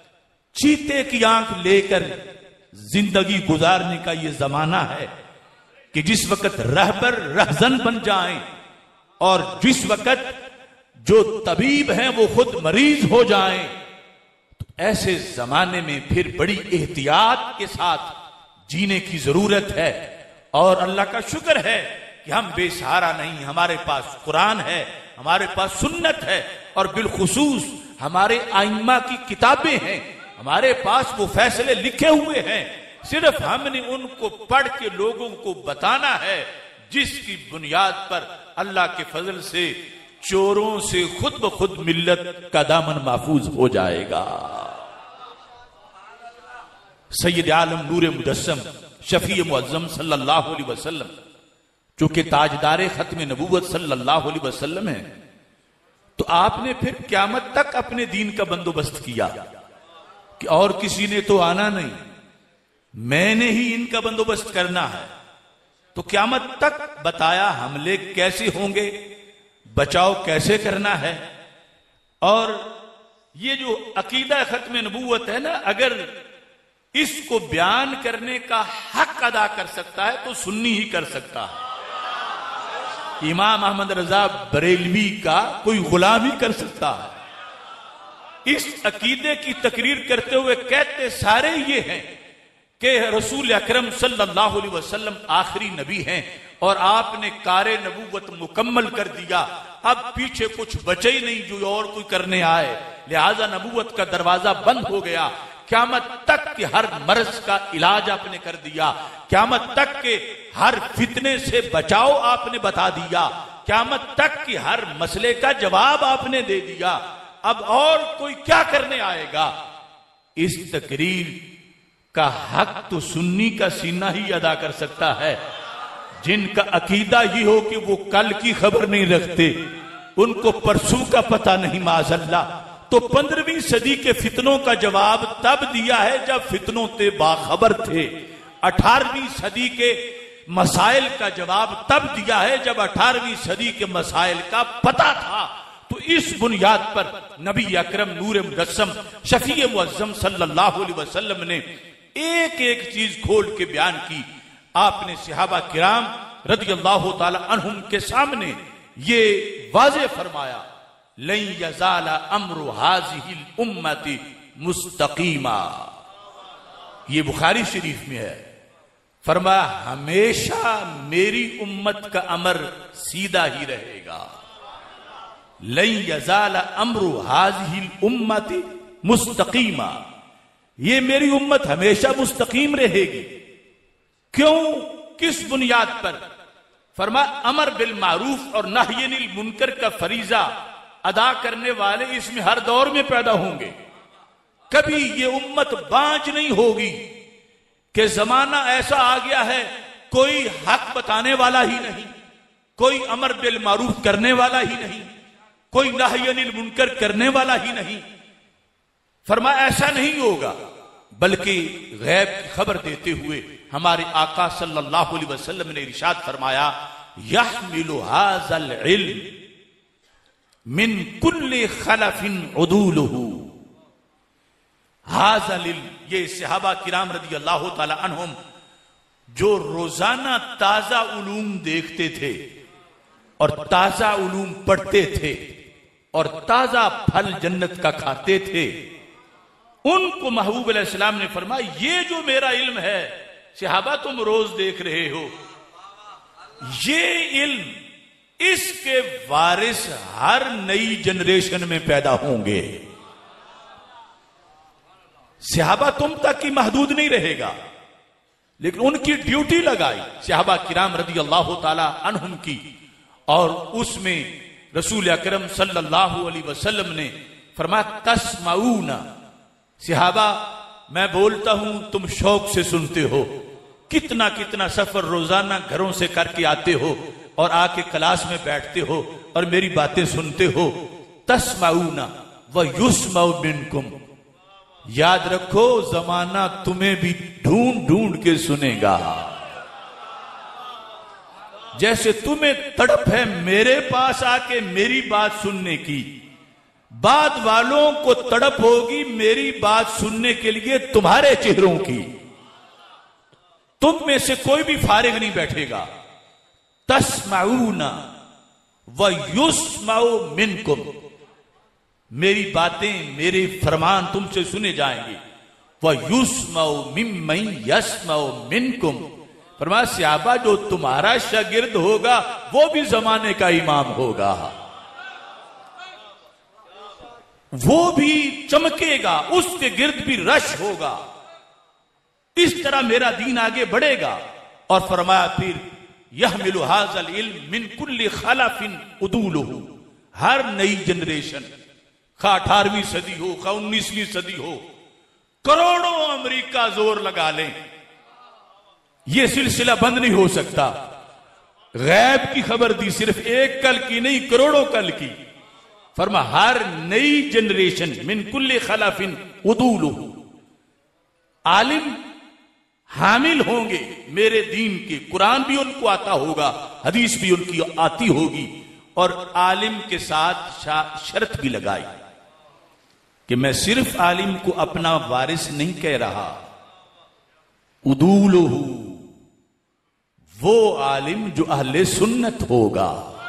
चीते की आंख लेकर जिंदगी गुजारने का यह जमाना है कि जिस वक्त रहबर रहजन बन जाएं, और जिस वक्त जो तबीब हैं वो खुद मरीज हो जाएं, तो ऐसे जमाने में फिर बड़ी एहतियात के साथ जीने की जरूरत है। और अल्लाह का शुक्र है कि हम बेसहारा नहीं, हमारे पास कुरान है, हमारे पास सुन्नत है, और बिलखुसूस हमारे आइम्मा की किताबें हैं, हमारे पास वो फैसले लिखे हुए हैं। सिर्फ हमने उनको पढ़ के लोगों को बताना है, जिसकी बुनियाद पर अल्लाह के फजल से चोरों से खुद ब खुद मिल्लत का दामन महफूज हो जाएगा। सैयद आलम नूर मुजस्सम शफी मुअज्जम सल्लल्लाहु अलैहि वसल्लम, जो कि ताजदार खत्म नबूवत सल्लल्लाहु अलैहि वसल्लम है, तो आपने फिर क़यामत तक अपने दीन का बंदोबस्त किया कि और किसी ने तो आना नहीं, मैंने ही इनका बंदोबस्त करना है। तो क़यामत तक बताया हमले कैसे होंगे, बचाव कैसे करना है। और ये जो अकीदा खत्म नबूवत है ना, अगर इसको बयान करने का हक अदा कर सकता है तो सुन्नी ही कर सकता है। इमाम अहमद रजा बरेलवी का कोई गुलाम ही कर सकता है। इस अकीदे की तकरीर करते हुए कहते सारे ये हैं कि रसूल अकरम सल्लल्लाहु अलैहि वसल्लम आखिरी नबी हैं और आपने कारे नबूवत मुकम्मल कर दिया। अब पीछे कुछ बचे ही नहीं जो और कोई करने आए, लिहाजा नबूवत का दरवाजा बंद हो गया। क़यामत तक के हर मर्ज का इलाज आपने कर दिया, क़यामत तक के हर फितने से बचाव आपने बता दिया, क़यामत तक की हर मसले का जवाब आपने दे दिया। अब और कोई क्या करने आएगा? इस तकरीर का हक तो सुन्नी का सीना ही अदा कर सकता है, जिनका अकीदा ही हो कि वो कल की खबर नहीं रखते, उनको परसों का पता नहीं माज़अल्लाह। तो 15वीं सदी के फितनों का जवाब तब दिया है जब फितनों से बाखबर थे। 18वीं सदी के मसाइल का जवाब तब दिया है जब 18वीं सदी के मसाइल का पता था। तो इस बुनियाद पर नबी अकरम नूर मुजस्सम शफी मुअज्जम सल्लल्लाहु अलैहि वसल्लम ने एक एक चीज खोल के बयान की। आपने सहाबा किराम रदियल्लाहु ताला अन्हुम के सामने ये वाज़े फरमाया, लन यज़ाला अम्रु हाज़िहिल उम्मति मुस्तकीमा। ये बुखारी शरीफ में है। फरमाया हमेशा मेरी उम्मत का अमर सीधा ही रहेगा। लन यज़ाला अम्रु हाज़िहिल उम्मति मुस्तकीमा, ये मेरी उम्मत हमेशा मुस्तकीम रहेगी। क्यों, किस बुनियाद पर? फरमा अमर बिल मारूफ और नही अनिल मुनकर का फरीजा अदा करने वाले इसमें हर दौर में पैदा होंगे। कभी ये उम्मत बांझ नहीं होगी कि जमाना ऐसा आ गया है कोई हक बताने वाला ही नहीं, कोई अमर बिल मारूफ करने वाला ही नहीं, कोई नही अनिल मुनकर करने वाला ही नहीं। फरमा ऐसा नहीं होगा, बल्कि गैब की खबर देते हुए हमारे आका सल्लल्लाहु अलैहि वसल्लम ने इरशाद फरमाया, यहमिलु हाज़ल इल्म मिन कुल्ली खलफिन उदूलुहु। हाज़ल इल्म, ये सहाबा किराम रज़ी अल्लाह ताला अन्हुम जो रोजाना ताजा उलूम देखते थे और ताजा उलूम पढ़ते थे और ताजा फल जन्नत का खाते थे, उनको महबूब अलैहिस्सलाम ने फरमाया ये जो मेरा इल्म है सहाबा तुम रोज देख रहे हो, ये इल्म इसके वारिस हर नई जनरेशन में पैदा होंगे। सहाबा तुम तक की महदूद नहीं रहेगा, लेकिन उनकी ड्यूटी लगाई सहाबा किराम रज़ी अल्लाह ताला अन्हुम की, और उसमें रसूल अकरम सल्लल्लाहु अलैहि वसल्लम ने फरमाया तस्माऊना, सहाबा मैं बोलता हूं तुम शौक से सुनते हो। कितना कितना सफर रोजाना घरों से करके आते हो और आके क्लास में बैठते हो और मेरी बातें सुनते हो। तस्माऊना व युस्माउ मिनकुम, याद रखो जमाना तुम्हें भी ढूंढ ढूंढ के सुनेगा। जैसे तुम्हें तड़प है मेरे पास आके मेरी बात सुनने की, बाद वालों को तड़प होगी मेरी बात सुनने के लिए तुम्हारे चेहरों की। तुम में से कोई भी फारिग नहीं बैठेगा। तस्माऊना व युस्माउ मिनकुम, मेरी बातें मेरे फरमान तुमसे सुने जाएंगे। व युस्माउ मिम्मन यस्माउ मिनकुम, फरमाया सहाबा जो तुम्हारा शागिर्द होगा वो भी जमाने का इमाम होगा, वो भी चमकेगा, उसके गिर्द भी रश होगा। इस तरह मेरा दीन आगे बढ़ेगा। और फरमाया फिर यहमिलु हाज़ल इल्म मिन कुल्ली खलफिन उदूलुहु, हर नई जनरेशन, खा 18वीं सदी हो खा 19वीं सदी हो, करोड़ों अमेरिका जोर लगा लें, यह सिलसिला बंद नहीं हो सकता। गैब की खबर दी, सिर्फ एक कल की नहीं करोड़ों कल की। फरमा हर नई जनरेशन मिन कुल्ली खलफिन उदूलुहु, आलिम हामिल होंगे मेरे दीन के, कुरान भी उनको आता होगा, हदीस भी उनकी आती होगी। और आलिम के साथ शर्त भी लगाई कि मैं सिर्फ आलिम को अपना वारिस नहीं कह रहा, उदूलुहु, वो आलिम जो अहले सुन्नत होगा।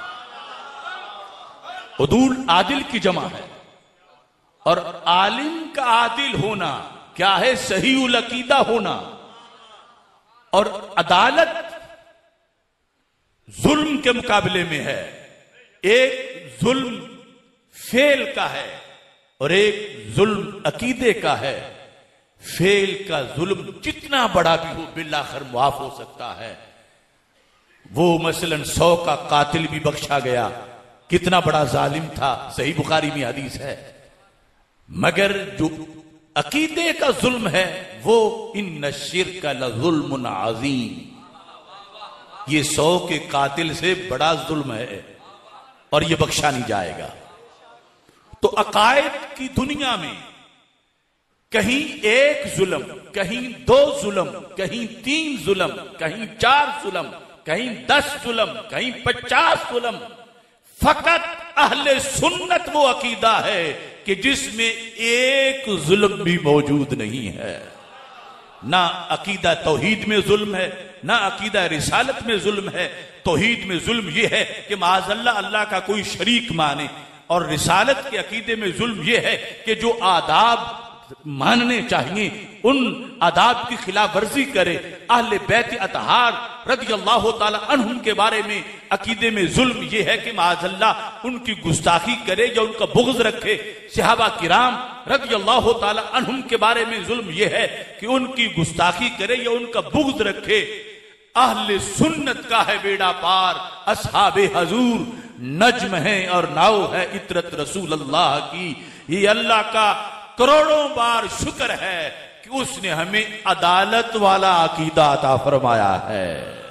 उदूल आदिल की जमा है, और आलिम का आदिल होना क्या है? सही उल अकीदा होना और अदालत जुल्म के मुकाबले में है। एक जुल्म फेल का है और एक जुल्म अकीदे का है। फेल का जुल्म जितना बड़ा भी हो बिल्लाखिर मुआफ हो सकता है। वो मसलन 100 का कातिल भी बख्शा गया, कितना बड़ा जालिम था, सही बुखारी में हदीस है। मगर जो अकीदे का जुल्म है वो इन्न शिर्क लजुल्मुन अज़ीम, ये 100 के कातिल से बड़ा जुल्म है और ये बख्शा नहीं जाएगा। तो अकायद की दुनिया में कहीं एक जुल्म, कहीं 2 जुल्म, कहीं 3 जुल्म, कहीं 4 जुल्म, कहीं 10 जुल्म, कहीं 50 जुल्म। फकत अहले सुन्नत वो अकीदा है कि जिसमें एक जुल्म भी मौजूद नहीं है। ना अकीदा तौहीद में जुल्म है, ना अकीदा रिसालत में जुल्म है। तौहीद में जुल्म यह है कि माज़अल्लाह अल्लाह का कोई शरीक माने, और रिसालत के अकीदे में जुल्म यह है कि जो आदाब मानने चाहिए उन आदाब की खिलाफ वर्जी करे। अहले बैत अतहार रज़ियल्लाहु ताला अन्हुम के बारे में अकीदे में जुल्म यह है कि माज़अल्लाह उनकी गुस्ताखी करे या उनका बुग़्ज़ रखे। सहाबा किराम रज़ियल्लाहु ताला अन्हुम के बारे में जुल्म यह है कि उनकी गुस्ताखी करे या उनका बुग़्ज़ रखे। अहले सुन्नत का है बेड़ा पार, असहाबे हजूर नज्म है और नाव है इतरत रसूल अल्लाह की। ये अल्लाह का करोड़ों बार शुक्र है कि उसने हमें अदालत वाला अकीदा अता फरमाया है।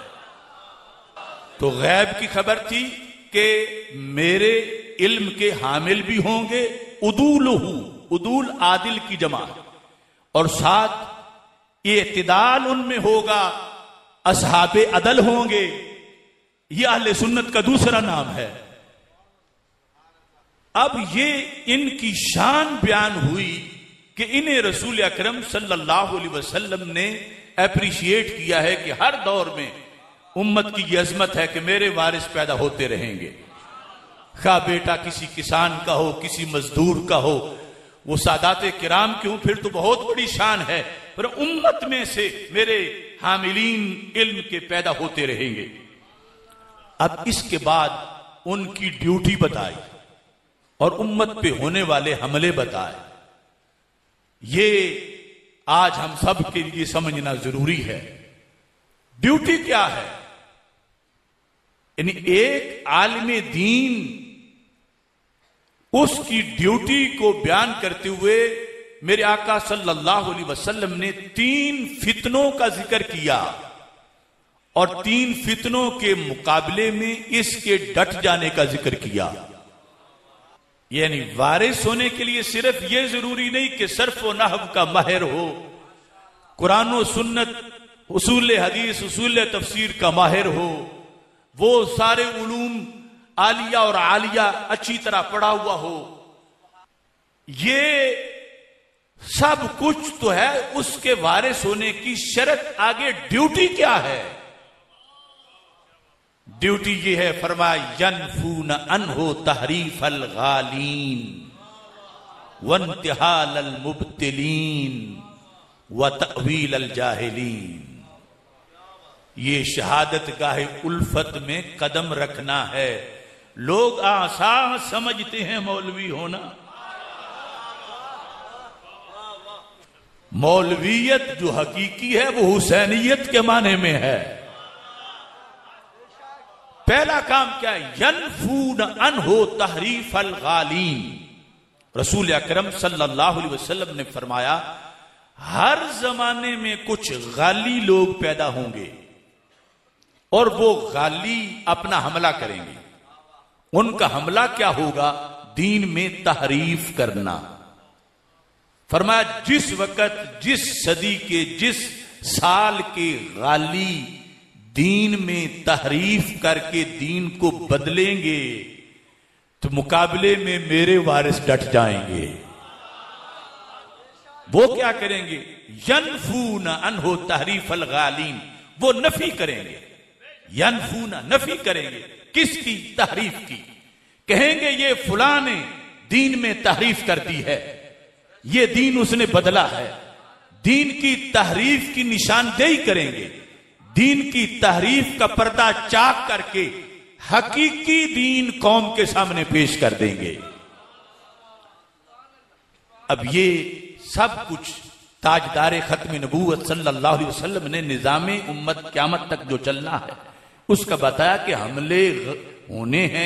तो गैब की खबर थी कि मेरे इल्म के हामिल भी होंगे, उदूल आदिल की जमा, और साथ ये इत्तिदाल उनमें होगा, असहाबे अदल होंगे। ये अहले सुन्नत का दूसरा नाम है। अब ये इनकी शान बयान हुई कि इन्हें रसूल अकरम सल्लल्लाहु अलैहि वसल्लम ने अप्रिशिएट किया है कि हर दौर में उम्मत की ये अजमत है कि मेरे वारिस पैदा होते रहेंगे। खा बेटा किसी किसान का हो, किसी मजदूर का हो, वो सादाते किराम क्यों, फिर तो बहुत बड़ी शान है, पर उम्मत में से मेरे हामिलीन इल्म के पैदा होते रहेंगे। अब इसके बाद उनकी ड्यूटी बताई और उम्मत पे होने वाले हमले बताए। ये आज हम सब के लिए समझना जरूरी है। ड्यूटी क्या है? यानी एक आलिमे दीन उसकी ड्यूटी को बयान करते हुए मेरे आका सल्लल्लाहु अलैहि वसल्लम ने 3 फितनों का जिक्र किया और 3 फितनों के मुकाबले में इसके डट जाने का जिक्र किया। यानी वारिस होने के लिए सिर्फ यह जरूरी नहीं कि सर्फ व नहव का माहिर हो, कुरान व सुन्नत, उसूल हदीस, उसूल तफसीर का माहिर हो, वो सारे उलूम आलिया और आलिया अच्छी तरह पढ़ा हुआ हो। ये सब कुछ तो है, उसके वारिस होने की शर्त। आगे ड्यूटी क्या है? ड्यूटी ये है, फरमाया यनफून अनहु तहरीफ अल गालीन वंतिहाल अल मुब्तिलीन व तअवील अल जाहिलीन। ये शहादत गाहे उल्फत में कदम रखना है। लोग आसान समझते हैं मौलवी होना। मौलवियत जो हकीकी है वो हुसैनियत के माने में है। पहला काम क्या है? यनफून अनहु तहरीफ अल गालीन। रसूल अकरम सल्लल्लाहु अलैहि वसल्लम ने फरमाया हर जमाने में कुछ गाली लोग पैदा होंगे और वो गाली अपना हमला करेंगे। उनका हमला क्या होगा? दीन में तहरीफ करना। फरमाया जिस वक्त, जिस सदी के, जिस साल के गाली दीन में तहरीफ करके दीन को बदलेंगे तो मुकाबले में मेरे वारिस डट जाएंगे। वो क्या करेंगे? यनफून अनहु तहरीफ अल गालीन, वो नफी करेंगे। यनफूना, नफी करेंगे। किसकी? तहरीफ की। कहेंगे ये फलां ने दीन में तहरीफ कर दी है, ये दीन उसने बदला है। दीन की तहरीफ की निशानदेही करेंगे, दीन की तहरीफ का पर्दा चाक करके हकीकी दीन कौम के सामने पेश कर देंगे। अब ये सब कुछ ताजदार खत्म नबूवत सल्लल्लाहु अलैहि वसल्लम ने निजामे उम्मत क़यामत तक जो चलना है उसका बताया कि हमले होने हैं।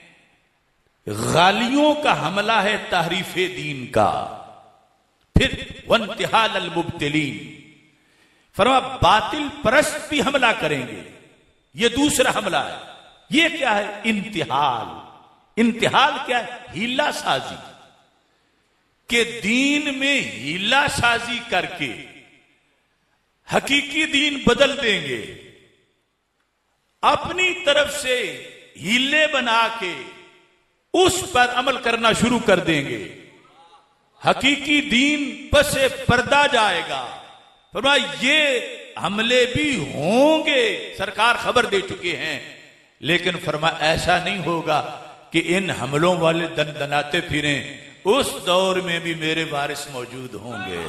गालियों का हमला है तहरीफ दीन का, फिर वंतिहाल अल मुब्तिलीन, फरमा बातिल परस्त भी हमला करेंगे, ये दूसरा हमला है। ये क्या है? इंतिहाल। इंतिहाल क्या है? हीला साजी, के दीन में हीला साजी करके हकीकी दीन बदल देंगे, अपनी तरफ से हीले बना के उस पर अमल करना शुरू कर देंगे। हकीकी दीन पसे पर्दा जाएगा। फरमाया ये हमले भी होंगे, सरकार खबर दे चुके हैं, लेकिन फरमाया ऐसा नहीं होगा कि इन हमलों वाले दनदनाते फिरें, उस दौर में भी मेरे वारिस मौजूद होंगे।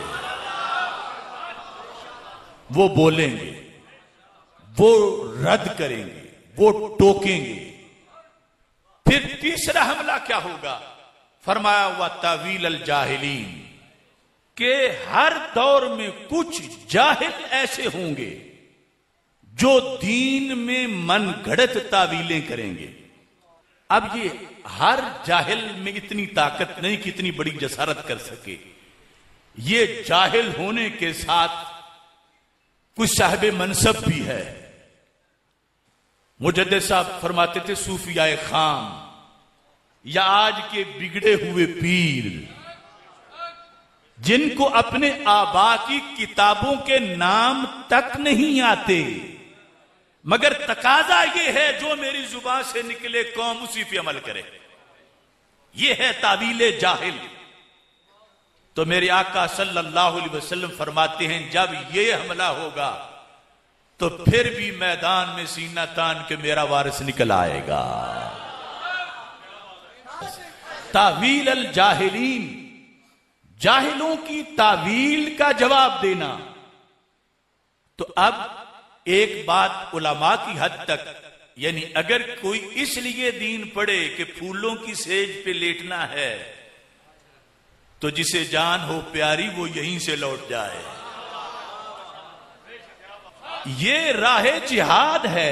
वो बोलेंगे, वो रद्द करेंगे, वो टोकेंगे। फिर तीसरा हमला क्या होगा? फरमाया व तावील अल जाहिलीन, के हर दौर में कुछ जाहिल ऐसे होंगे जो दीन में मन घड़त तावीलें करेंगे। अब ये हर जाहिल में इतनी ताकत नहीं कि इतनी बड़ी जसारत कर सके। ये जाहिल होने के साथ कुछ साहिब मनसब भी है। मुजद्दिद साहब फरमाते थे सूफियाए खाम या आज के बिगड़े हुए पीर, जिनको अपने आबा की किताबों के नाम तक नहीं आते, मगर तकाजा ये है जो मेरी जुबान से निकले कौम उसी पे अमल करे। ये है तावीले जाहिल। तो मेरे आका सल्लल्लाहु अलैहि वसल्लम फरमाते हैं जब ये हमला होगा तो फिर भी मैदान में सीना तान के मेरा वारिस निकल आएगा। तावील अल जाहिलीन, जाहिलों की तावील का जवाब देना। तो अब एक बात उलमा की हद तक, यानी अगर कोई इसलिए दीन पढ़े कि फूलों की सेज पे लेटना है, तो जिसे जान हो प्यारी वो यहीं से लौट जाए। ये राहे जिहाद है।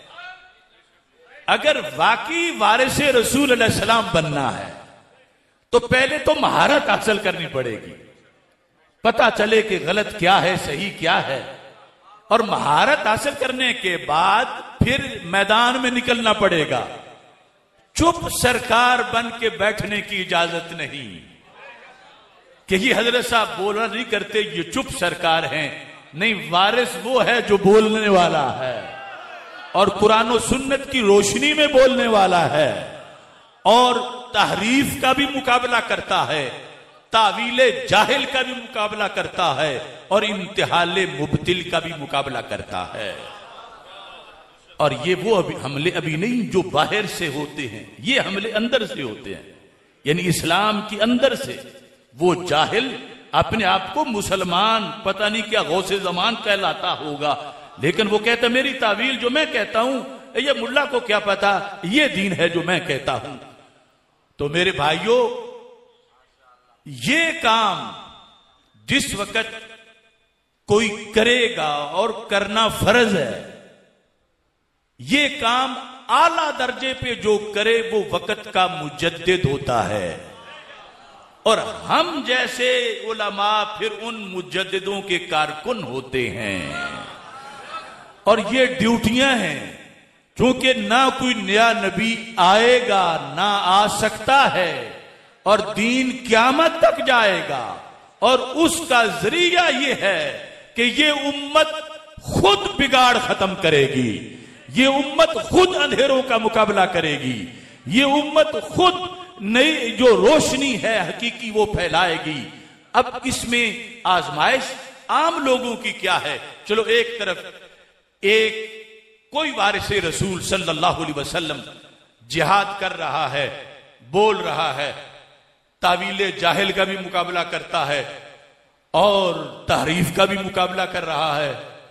अगर वाकई वारिस रसूल अलैहि सलाम बनना है तो पहले तो महारत हासिल करनी पड़ेगी, पता चले कि गलत क्या है सही क्या है, और महारत हासिल करने के बाद फिर मैदान में निकलना पड़ेगा। चुप सरकार बन के बैठने की इजाजत नहीं कि ये हजरत साहब बोलना नहीं करते, ये चुप सरकार हैं। नहीं, वारिस वो है जो बोलने वाला है और कुरान और सुन्नत की रोशनी में बोलने वाला है, और तहरीफ का भी मुकाबला करता है, तावीले जाहिल का भी मुकाबला करता है, और इम्तिहाले मुब्तिल का भी मुकाबला करता है। और ये वो हमले अभी नहीं जो बाहर से होते हैं, ये हमले अंदर से होते हैं, यानी इस्लाम की अंदर से। वो जाहिल अपने आप को मुसलमान पता नहीं क्या गौसे जमान कहलाता होगा, लेकिन वो कहता मेरी तावील जो मैं कहता हूं, ये मुल्ला को क्या पता, ये दीन है जो मैं कहता हूं। तो मेरे भाइयों, ये काम जिस वक्त कोई करेगा और करना फर्ज है, ये काम आला दर्जे पे जो करे वो वक्त का मुजद्दिद होता है, और हम जैसे उलमा फिर उन मुजद्दिदों के कारकुन होते हैं। और ये ड्यूटियां हैं, क्योंकि ना कोई नया नबी आएगा ना आ सकता है, और दीन क़यामत तक जाएगा, और उसका जरिया ये है कि ये उम्मत खुद बिगाड़ खत्म करेगी, ये उम्मत खुद अंधेरों का मुकाबला करेगी, ये उम्मत खुद नई जो रोशनी है हकीकी वो फैलाएगी। अब इसमें आजमाइश आम लोगों की क्या है? चलो एक तरफ एक कोई वारिस रसूल सल्लल्लाहु अलैहि वसल्लम जिहाद कर रहा है, बोल रहा है, तावीले जाहिल का भी मुकाबला करता है और तहरीफ का भी मुकाबला कर रहा है,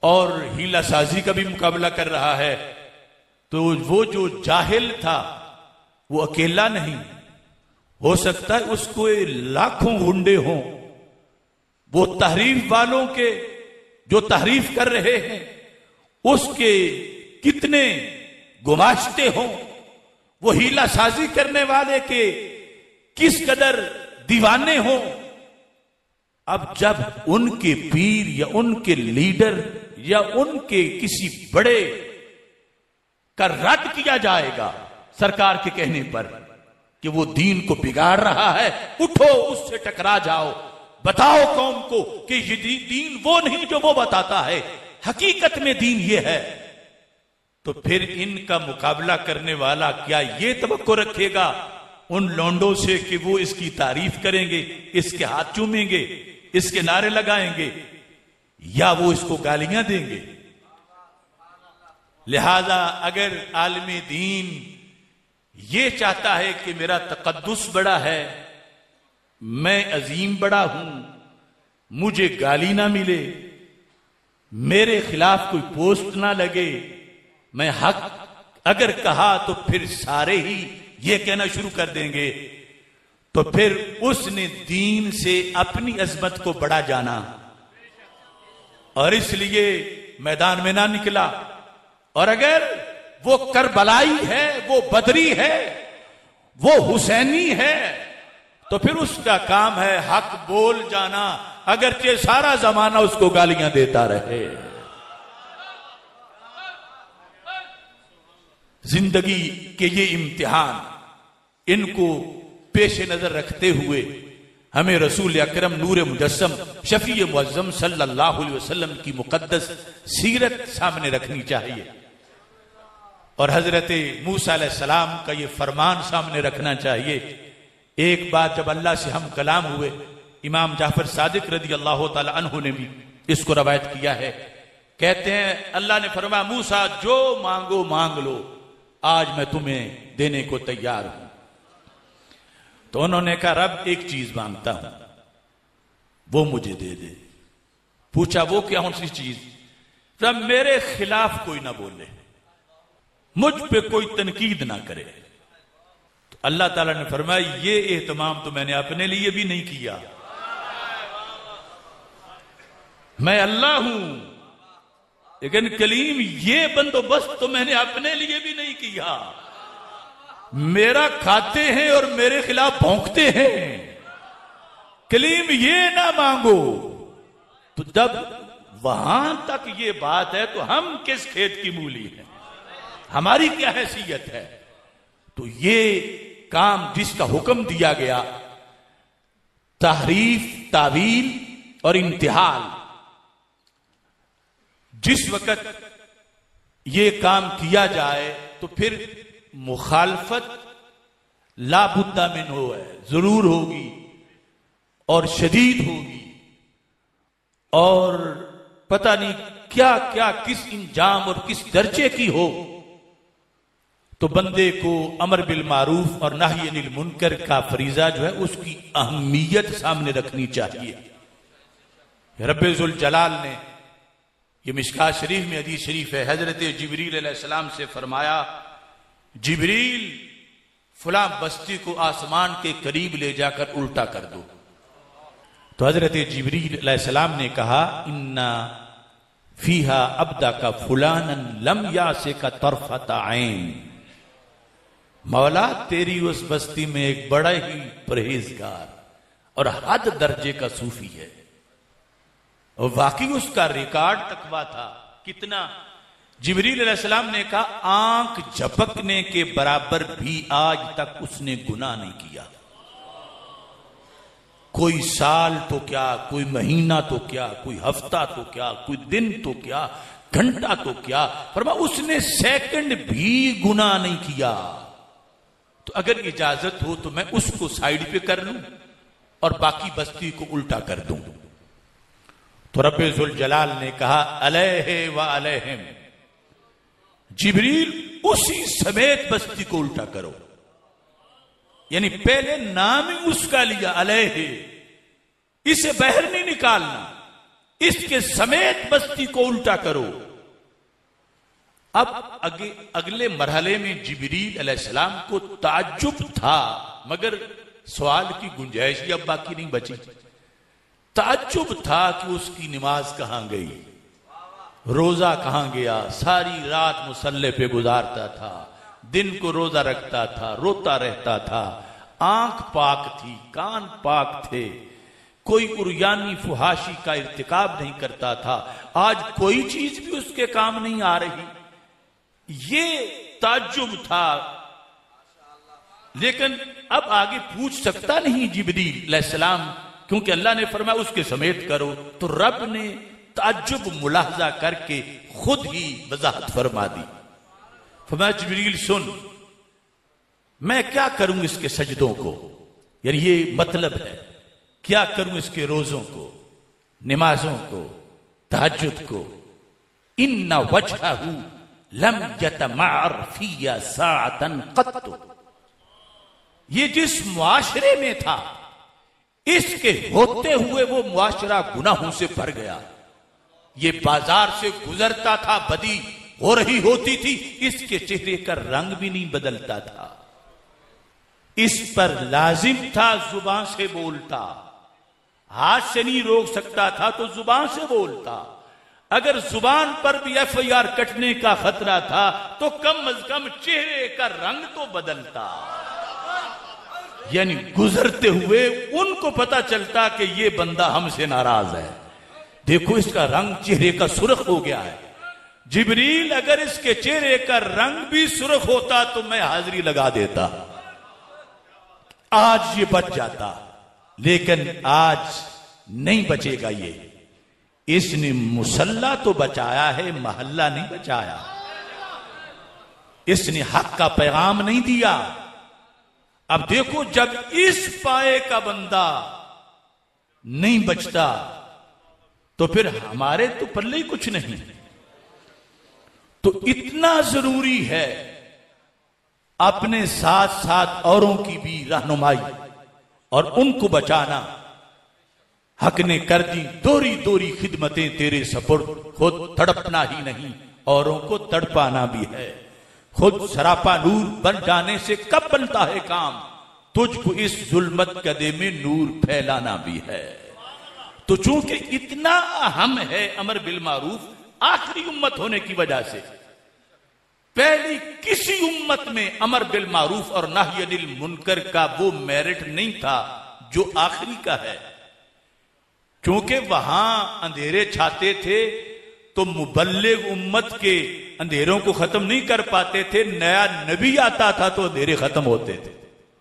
और हीला साजी का भी मुकाबला कर रहा है, तो वो जो जाहिल था वो अकेला नहीं, हो सकता है उसको लाखों गुंडे हों, वो तहरीफ वालों के जो तहरीफ कर रहे हैं उसके कितने गुमाश्ते हों, वो हीला साजी करने वाले के किस कदर दीवाने हों। अब जब उनके पीर या उनके लीडर या उनके किसी बड़े का रद्द किया जाएगा सरकार के कहने पर कि वो दीन को बिगाड़ रहा है, उठो उससे टकरा जाओ, बताओ कौम को कि ये दीन वो नहीं जो वो बताता है, हकीकत में दीन ये है, तो फिर इनका मुकाबला करने वाला क्या ये तवक्को रखेगा उन लौंडों से कि वो इसकी तारीफ करेंगे, इसके हाथ चूमेंगे, इसके नारे लगाएंगे, या वो इसको गालियां देंगे? लिहाजा अगर आलमी दीन ये चाहता है कि मेरा तकद्दुस बड़ा है, मैं अजीम बड़ा हूं, मुझे गाली ना मिले, मेरे खिलाफ कोई पोस्ट ना लगे, मैं हक अगर कहा तो फिर सारे ही ये कहना शुरू कर देंगे, तो फिर उसने दीन से अपनी अजमत को बड़ा जाना और इसलिए मैदान में ना निकला। और अगर वो करबलाई है, वो बदरी है, वो हुसैनी है, तो फिर उसका काम है हक बोल जाना, अगरचे सारा जमाना उसको गालियां देता रहे। जिंदगी के ये इम्तिहान इनको पेश नजर रखते हुए हमें रसूल अकरम नूर मुजस्सम शफी मुअज्जम सल्लल्लाहु अलैहि वसल्लम की मुकद्दस सीरत सामने रखनी चाहिए और हजरत मूसा अलैहिस्सलाम का ये फरमान सामने रखना चाहिए। एक बार जब अल्लाह से हम कलाम हुए, इमाम जाफर सादिक रदी अल्लाह ताला अन्हु ने भी इसको रवायत किया है, कहते हैं अल्लाह ने फरमाया मूसा जो मांगो मांग लो, आज मैं तुम्हें देने को तैयार हूं। तो उन्होंने कहा रब एक चीज मांगता हूं, वो मुझे दे दे। पूछा वो क्या सी चीज? रब मेरे खिलाफ कोई ना बोले, मुझ पे कोई तनकीद ना करे। तो अल्लाह ताला ने फरमाया ये एहतमाम तो मैंने अपने लिए भी नहीं किया, मैं अल्लाह हूं, लेकिन कलीम ये बंदोबस्त तो मैंने अपने लिए भी नहीं किया। मेरा खाते हैं और मेरे खिलाफ भौंकते हैं, कलीम ये ना मांगो। तो जब वहां तक ये बात है तो हम किस खेत की मूली हैं, हमारी क्या हैसियत है? तो ये काम जिसका हुक्म दिया गया, तहरीफ, तावील और इंतिहाल, जिस वक्त ये काम किया जाए तो फिर मुखालफत लाबुद्दा मिन हो है, जरूर होगी और शदीद होगी और पता नहीं क्या क्या किस इंजाम और किस दर्जे की हो। तो बंदे को अमर बिल मारूफ और नही अनिल मुनकर का फरीजा जो है उसकी अहमियत सामने रखनी चाहिए। रब्बे जुल जलाल ने, ये मिशकात शरीफ में हदीस शरीफ है, हजरत जिब्रील अलैहिस्सलाम से फरमाया जिब्रील फलां बस्ती को आसमान के करीब ले जाकर उल्टा कर दो। तो हजरत जिब्रील अलैहिस्सलाम ने कहा इन्ना फीहा अब्दा का फुलानन लम यासे का तरफत ऐन, मौला तेरी उस बस्ती में एक बड़ा ही परहेजगार और हद दर्जे का सूफी है। और वाकई उसका रिकॉर्ड तकवा था। कितना? जिब्रील अलैहिस्सलाम ने कहा आंख झपकने के बराबर भी आज तक उसने गुनाह नहीं किया। कोई साल तो क्या, कोई महीना तो क्या, कोई हफ्ता तो क्या, कोई दिन तो क्या, घंटा तो क्या, फरमा उसने सेकंड भी गुनाह नहीं किया। तो अगर इजाजत हो तो मैं उसको साइड पे कर लूं और बाकी बस्ती को उल्टा कर दूं। तो रब्बे जुल जलाल ने कहा अलैहि व अलैहिम, जिब्रील उसी समेत बस्ती को उल्टा करो। यानी पहले नाम ही उसका लिया अलैहि, इसे बाहर नहीं निकालना, इसके समेत बस्ती को उल्टा करो। अब अगले मरहले में जिब्रील अलैहिस्सलाम को ताज्जुब था, मगर सवाल की गुंजाइश ही अब बाकी नहीं बची। ताज्जुब था कि उसकी नमाज कहां गई, रोजा कहां गया। सारी रात मुसल्ले पे गुजारता था, दिन को रोजा रखता था, रोता रहता था, आंख पाक थी, कान पाक थे, कोई उर्यानी फुहाशी का इर्तिकाब नहीं करता था। आज कोई चीज भी उसके काम नहीं आ रही, ये ताज्जुब था। लेकिन अब आगे पूछ सकता नहीं जिब्रील अलैहिस्सलाम, क्योंकि अल्लाह ने फरमाया उसके समेत करो। तो रब ने ताज्जुब मुलाहजा करके खुद ही वजाहत फरमा दी। फरमाया जिब्रील सुन, मैं क्या करूं इसके सजदों को, यानी ये मतलब है क्या करूं इसके रोजों को, नमाजों को, तहज्जुद को। इन्ना वजहहू लम यतमअर फिया साअतन क़त्तु, ये जिस मुआशरे में था इसके होते हुए वो मुआशरा गुनाहों से भर गया। ये बाजार से गुजरता था, बदी हो रही होती थी, इसके चेहरे का रंग भी नहीं बदलता था। इस पर लाजिम था जुबान से बोलता, हाथ से नहीं रोक सकता था तो जुबान से बोलता। अगर जुबान पर भी FIR कटने का खतरा था तो कम अज कम चेहरे का रंग तो बदलता, यानी गुजरते हुए उनको पता चलता कि ये बंदा हमसे नाराज है, देखो इसका रंग चेहरे का सुर्ख हो गया है। जिब्रील अगर इसके चेहरे का रंग भी सुर्ख होता तो मैं हाजिरी लगा देता, आज ये बच जाता। लेकिन आज नहीं बचेगा ये। इसने मुसल्ला तो बचाया है, महल्ला नहीं बचाया। इसने हक का पैगाम नहीं दिया। अब देखो, जब इस पाए का बंदा नहीं बचता तो फिर हमारे तो पल्ले ही कुछ नहीं। तो इतना जरूरी है अपने साथ साथ औरों की भी रहनुमाई और उनको बचाना। हक ने कर दी दोरी दोरी खिदमतें तेरे सपुर्द, खुद तड़पना ही नहीं औरों को तड़पाना भी है। खुद सरापा नूर बन जाने से कब बनता है काम, तुझको इस जुल्मत कदे में नूर फैलाना भी है। तो चूंकि इतना अहम है अमर बिल मारूफ, आखिरी उम्मत होने की वजह से पहली किसी उम्मत में अमर बिल मारूफ और नाही अनिल मुनकर का वो मेरिट नहीं था जो आखिरी का है। क्योंकि वहां अंधेरे छाते थे तो मुबल्लिग उम्मत के अंधेरों को खत्म नहीं कर पाते थे, नया नबी आता था तो अंधेरे खत्म होते थे।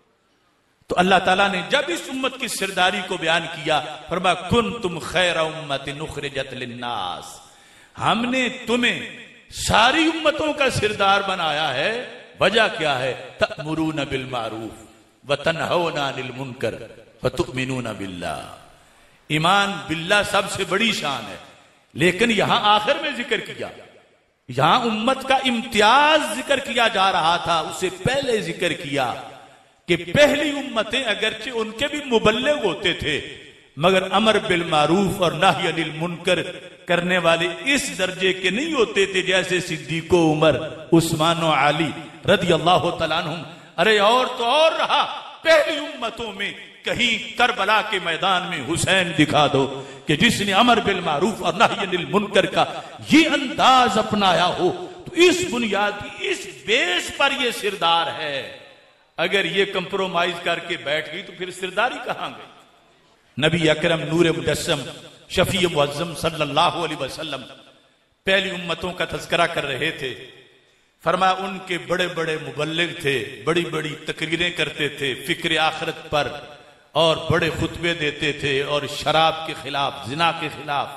तो अल्लाह ताला ने जब इस उम्मत की सरदारी को बयान किया, फरमा कुंतुम खैर उम्मतिन उखरिजत लिन्नास, हमने तुम्हें सारी उम्मतों का सिरदार बनाया है। वजह क्या है? तअमुरूना बिल मारूफ व तनहौना अनिल मुनकर व तुमिनूना बिल्लाह। ईमान बिल्लाह सबसे बड़ी शान है, लेकिन यहां आखिर में जिक्र किया, यहां उम्मत का इम्तियाज जिक्र किया जा रहा था। उससे पहले जिक्र किया कि पहली उम्मतें अगरचे उनके भी मुबल्लिग होते थे, मगर अमर बिल मारूफ और नाही अनिल मुनकर करने वाले इस दर्जे के नहीं होते थे जैसे सिद्दीको उमर, उस्मान और अली रदी अल्लाह तआला अन्हुम। अरे और तो और रहा, पहली उम्मतों में कहीं करबला के मैदान में हुसैन दिखा दो कि जिसने अमर बिल मारूफ और नाही अनिल मुनकर का ये अंदाज अपनाया हो, तो इस बुनियादी इस बेस पर ये सिरदार है। अगर ये कंप्रोमाइज करके बैठ गई तो फिर सिरदारी कहां गई? नबी अकरम नूर मुजस्सम शफी मुअज्जम सल्लल्लाहु अलैहि वसल्लम पहली उम्मतों का तज़किरा कर रहे थे। फरमाया उनके बड़े बड़े मुबल्लिग थे, बड़ी बड़ी तकरीरें करते थे फिक्र आखिरत पर, और बड़े खुतबे देते थे और शराब के खिलाफ, जिना के खिलाफ।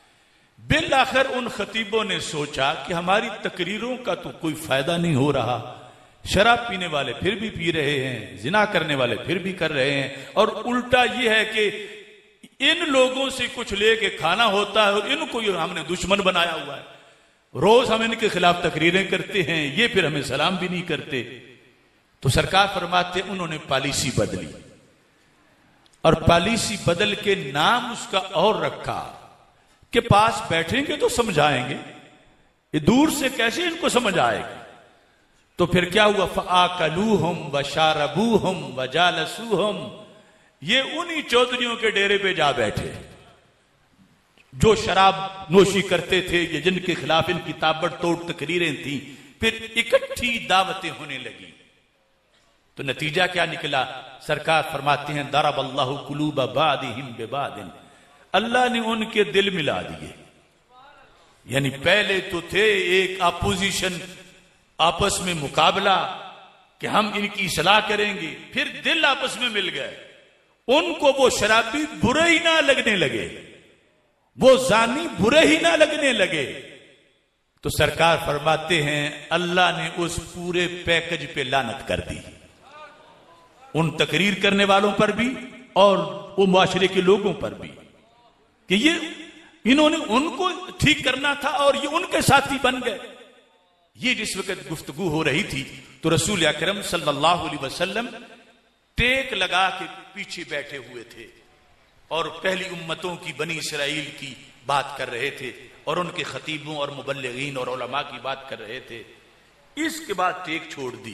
बिल आखिर उन खतीबों ने सोचा कि हमारी तकरीरों का तो कोई फायदा नहीं हो रहा, शराब पीने वाले फिर भी पी रहे हैं, जिना करने वाले फिर भी कर रहे हैं, और उल्टा यह है कि इन लोगों से कुछ लेके खाना होता है और इनको हमने दुश्मन बनाया हुआ है। रोज हम इनके खिलाफ तकरीरें करते हैं, ये फिर हमें सलाम भी नहीं करते। तो सरकार फरमाते उन्होंने पॉलिसी बदली, और पॉलिसी बदल के नाम उसका और रखा, के पास बैठेंगे तो समझाएंगे, ये दूर से कैसे इनको समझ आएगी। तो फिर क्या हुआ, फ़आकलूहुम व शारबूहुम व जालसूहुम, ये उन्हीं चौधरियों के डेरे पे जा बैठे जो शराब नोशी करते थे, ये जिनके खिलाफ इनकी ताबड़तोड़ तकरीरें थी। फिर इकट्ठी दावतें होने लगी तो नतीजा क्या निकला, सरकार फरमाते हैं दरबल्लाहु कुलूब बादिहिम बिबादिन, अल्लाह ने उनके दिल मिला दिए। यानी पहले तो थे एक अपोजिशन, आपस में मुकाबला कि हम इनकी सलाह करेंगे, फिर दिल आपस में मिल गए। उनको वो शराबी बुरे ही ना लगने लगे, वो जानी बुरे ही ना लगने लगे। तो सरकार फरमाते हैं अल्लाह ने उस पूरे पैकेज पे लानत कर दी, उन तकरीर करने वालों पर भी और वो मुआशरे के लोगों पर भी, कि ये इन्होंने उनको ठीक करना था और ये उनके साथी बन गए। ये जिस वक्त गुफ्तगू हो रही थी तो रसूल अकरम सल्लल्लाहु अलैहि वसल्लम टेक लगा के पीछे बैठे हुए थे और पहली उम्मतों की बनी इसराइल की बात कर रहे थे और उनके खतीबों और मुबल्लिगीन और उलमा की बात कर रहे थे। इसके बाद टेक छोड़ दी,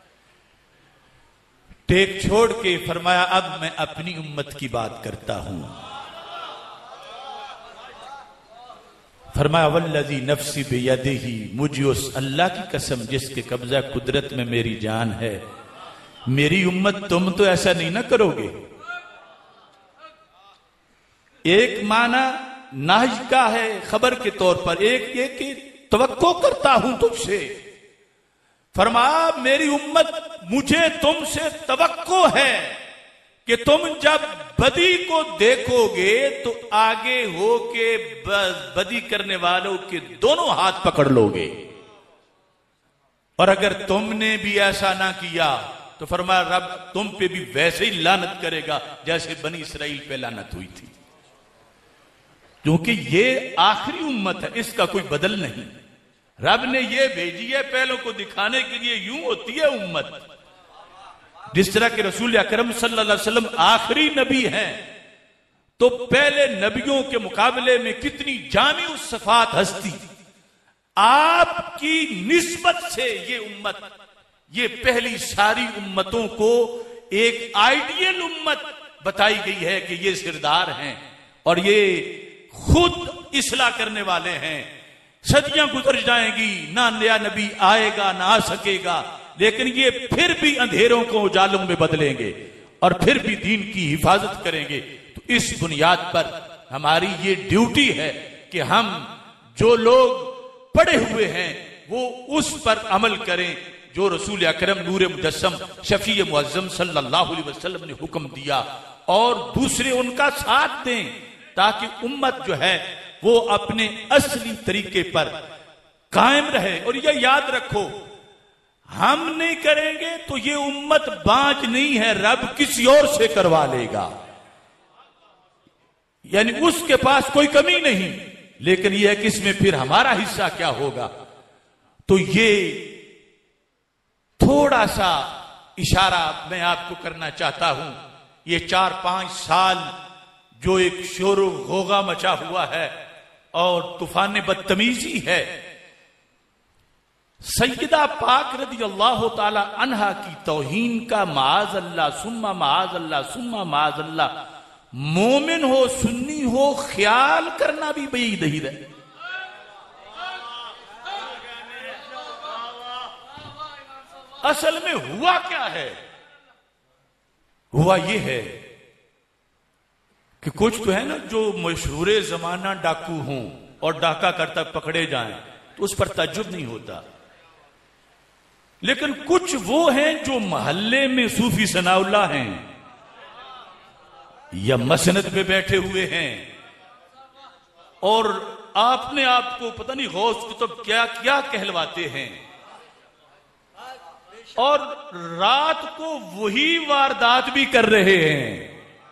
टेक छोड़ के फरमाया अब मैं अपनी उम्मत की बात करता हूं। फरमाया वल्लज़ी नफ्सी बियदिही, मुझे उस अल्लाह की कसम जिसके कब्जा कुदरत में मेरी जान है, मेरी उम्मत तुम तो ऐसा नहीं ना करोगे। एक माना नाज का है खबर के तौर पर, एक ये कि तवक्को करता हूं तुझसे। फरमाया मेरी उम्मत मुझे तुमसे तवक्को है कि तुम जब बदी को देखोगे तो आगे हो के बदी करने वालों के दोनों हाथ पकड़ लोगे, और अगर तुमने भी ऐसा ना किया तो फरमाया रब तुम पे भी वैसे ही लानत करेगा जैसे बनी इसराइल पे लानत हुई थी, क्योंकि ये आखिरी उम्मत है, इसका कोई बदल नहीं। रब ने ये भेजी है पहलों को दिखाने के लिए, यूं होती है उम्मत। जिस तरह के रसूल अकरम सल्लल्लाहु अलैहि वसल्लम आखिरी नबी हैं, तो पहले नबियों के मुकाबले में कितनी जामी सफात हस्ती, आपकी निस्बत से ये उम्मत, ये पहली सारी उम्मतों को एक आइडियल उम्मत बताई गई है कि ये सिरदार हैं और ये खुद इस्लाह करने वाले हैं। सदियां गुजर जाएंगी, ना नया नबी आएगा ना आ सकेगा, लेकिन ये फिर भी अंधेरों को उजालों में बदलेंगे और फिर भी दीन की हिफाजत करेंगे। तो इस बुनियाद पर हमारी ये ड्यूटी है कि हम जो लोग पढ़े हुए हैं वो उस पर अमल करें जो रसूल अकरम नूर मुजस्सम शफी मुअज्जम सल्लल्लाहु अलैहि वसल्लम ने हुक्म दिया, और दूसरे उनका साथ दें ताकि उम्मत जो है वो अपने असली तरीके पर कायम रहे। और ये याद रखो, हम नहीं करेंगे तो ये उम्मत बांझ नहीं है, रब किसी और से करवा लेगा, यानी उसके पास कोई कमी नहीं, लेकिन यह है कि इसमें फिर हमारा हिस्सा क्या होगा। तो ये थोड़ा सा इशारा मैं आपको करना चाहता हूं। ये 4-5 साल जो एक शोर गोगा मचा हुआ है और तूफान बदतमीजी है, सैयदा पाक रदी अल्लाह ताला अन्हा की तौहीन का माज अल्लाह सुम्मा माज अल्लाह सुम्मा माज अल्लाह, मोमिन हो सुन्नी हो ख्याल करना भी बईद है। असल में हुआ क्या है? हुआ यह है कि कुछ तो है ना जो मशहूरे जमाना डाकू हों और डाका करता पकड़े जाएं तो उस पर ताज्जुब नहीं होता, लेकिन कुछ वो हैं जो मोहल्ले में सूफी सनाउल्लाह हैं या मसनद पे बैठे हुए हैं और आपने आपको पता नहीं गौस कुतुब क्या क्या कहलवाते हैं, और रात को वही वारदात भी कर रहे हैं,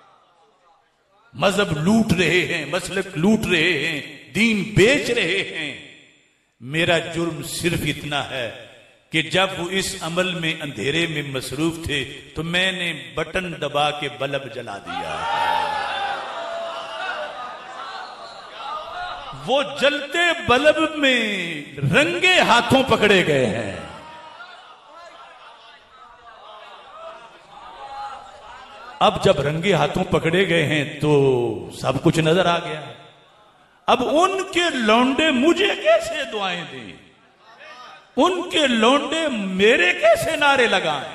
मजहब लूट रहे हैं, मसलक लूट रहे हैं, दीन बेच रहे हैं। मेरा जुर्म सिर्फ इतना है कि जब वो इस अमल में अंधेरे में मसरूफ थे तो मैंने बटन दबा के बल्ब जला दिया। वो जलते बल्ब में रंगे हाथों पकड़े गए हैं। अब जब रंगे हाथों पकड़े गए हैं तो सब कुछ नजर आ गया। अब उनके लौंडे मुझे कैसे दुआएं दें, उनके लौंडे मेरे कैसे नारे लगाएं,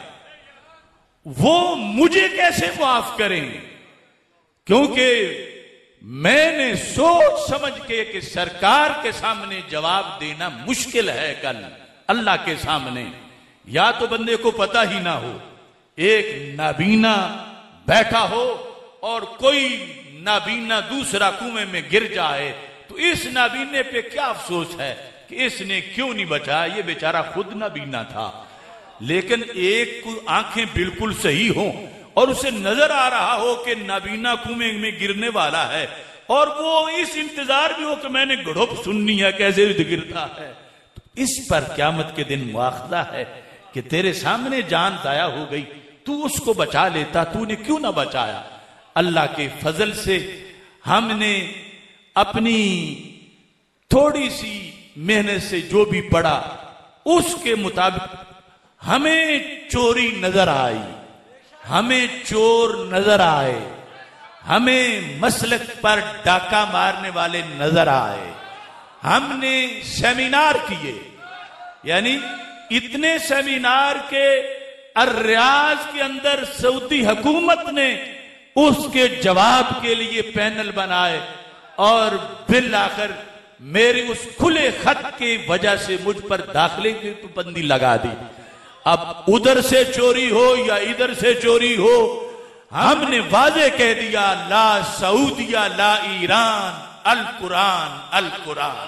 वो मुझे कैसे माफ करें, क्योंकि मैंने सोच समझ के कि सरकार के सामने जवाब देना मुश्किल है। कल अल्लाह के सामने या तो बंदे को पता ही ना हो, एक नाबीना बैठा हो और कोई नाबीना दूसरा कुएं में गिर जाए तो इस नाबीने पे क्या अफसोस है कि इसने क्यों नहीं बचाया, ये बेचारा खुद नाबीना था। लेकिन एक को आंखें बिल्कुल सही हो और उसे नजर आ रहा हो कि नाबीना कुएं में गिरने वाला है और वो इस इंतजार भी हो कि मैंने घड़ोप सुननी है कैसे गिरता है, तो इस पर क़यामत के दिन मुआखजा है कि तेरे सामने जान जाया हो गई, तू उसको बचा लेता, तूने क्यों ना बचाया। अल्लाह के फजल से हमने अपनी थोड़ी सी मेहनत से जो भी पढ़ा उसके मुताबिक हमें चोरी नजर आई, हमें चोर नजर आए, हमें मसलक पर डाका मारने वाले नजर आए। हमने सेमिनार किए, यानी इतने सेमिनार के अर्रियाज के अंदर सऊदी हुकूमत ने उसके जवाब के लिए पैनल बनाए और बिल आखिर मेरे उस खुले खत की वजह से मुझ पर दाखिले की पाबंदी लगा दी। अब उधर से चोरी हो या इधर से चोरी हो, हमने वाजे कह दिया ला सऊदिया ला ईरान, अल कुरान अल कुरान।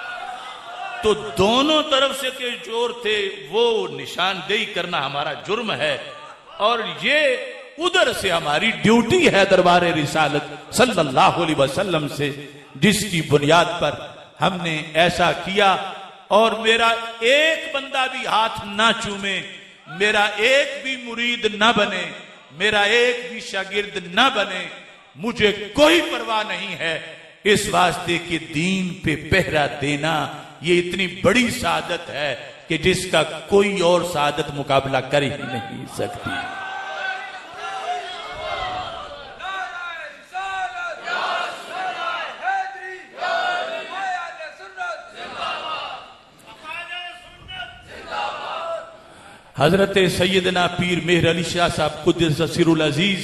तो दोनों तरफ से के चोर थे, वो निशानदेही करना हमारा जुर्म है और ये उधर से हमारी ड्यूटी है दरबार रिसालत सल्लल्लाहु अलैहि वसल्लम से, जिसकी बुनियाद पर हमने ऐसा किया। और मेरा एक बंदा भी हाथ ना चूमे, मेरा एक भी मुरीद ना बने, मेरा एक भी शागिर्द ना बने, मुझे कोई परवाह नहीं है। इस वास्ते कि दीन पे पहरा देना ये इतनी बड़ी सादत है कि जिसका कोई और सादत मुकाबला कर ही नहीं सकती। हजरत सैयदना पीर मेहर अली शाह साहब कुद्दस सिरुल अजीज,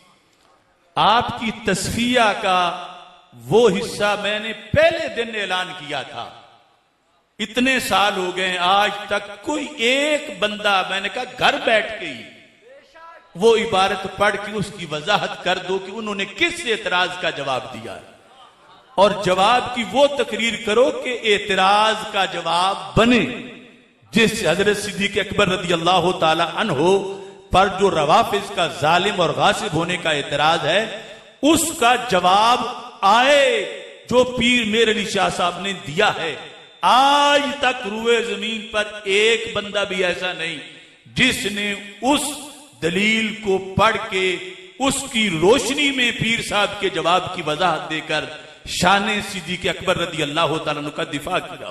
आपकी तस्फिया का वो हिस्सा मैंने पहले दिन ऐलान किया था। इतने साल हो गए, आज तक कोई एक बंदा, मैंने कहा घर बैठ के ही वो इबारत पढ़ के उसकी वजाहत कर दो कि उन्होंने किस एतराज का जवाब दिया, और जवाब की वो तकरीर करो कि एतराज का जवाब बने। जिस हजरत सिद्दीक अकबर रदी अल्लाह ताला अन्हो पर जो रवाफिज का जालिम और गासिब होने का एतराज है, उसका जवाब आए जो पीर मेहर अली शाह साहब ने दिया है। आज तक रुए जमीन पर एक बंदा भी ऐसा नहीं जिसने उस दलील को पढ़ के उसकी रोशनी में पीर साहब के जवाब की वजाहत देकर शान सिद्दीक अकबर रदी अल्लाह ताला अन्हु का दिफा किया।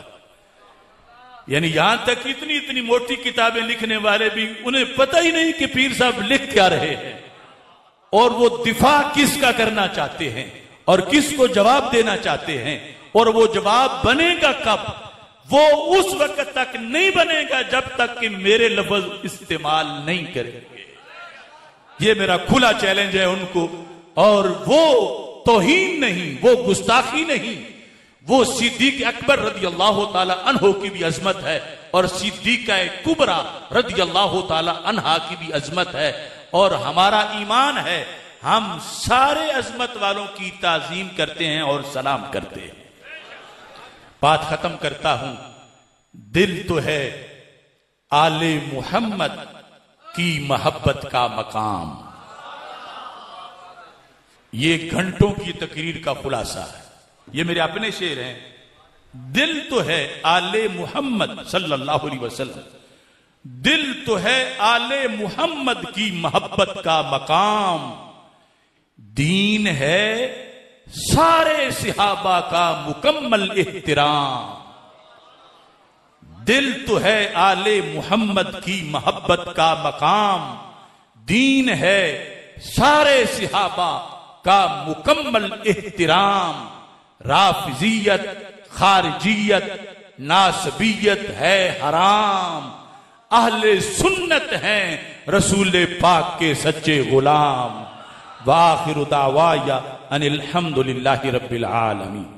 यानी यहां तक इतनी इतनी मोटी किताबें लिखने वाले भी उन्हें पता ही नहीं कि पीर साहब लिख क्या रहे हैं और वो दिफा किसका करना चाहते हैं और किसको जवाब देना चाहते हैं, और वो जवाब बनेगा कब? वो उस वक्त तक नहीं बनेगा जब तक कि मेरे लफ्ज इस्तेमाल नहीं करेंगे। ये मेरा खुला चैलेंज है उनको। और वो तौहीन नहीं, वो गुस्ताखी नहीं, वो सिद्दीक अकबर रदी अल्लाह ताला अन्हो की भी अजमत है और सिद्दीका कुबरा रदी अल्लाह ताला अन्हा की भी अजमत है। और हमारा ईमान है, हम सारे अजमत वालों की ताजीम करते हैं और सलाम करते हैं। बात खत्म करता हूं। दिल तो है आले मुहम्मद की मोहब्बत का मकाम। ये घंटों की तकरीर का खुलासा है, ये मेरे अपने शेर हैं। दिल तो है आले मुहम्मद सल्लल्लाहु अलैहि वसल्लम, दिल तो है आले मुहम्मद की मोहब्बत का मकाम। दीन है सारे सिहाबा का मुकम्मल एहतराम। दिल तो है आले मुहम्मद की मोहब्बत का मकाम, दीन है सारे सिहाबा का मुकम्मल एहतराम। राफिजियत खारिजियत नासबियत है हराम, अहले सुन्नत हैं रसूल पाक के सच्चे गुलाम। वाखिरु दावाया अनिल हम्दुलिल्लाहि रब्बिल आलमीन।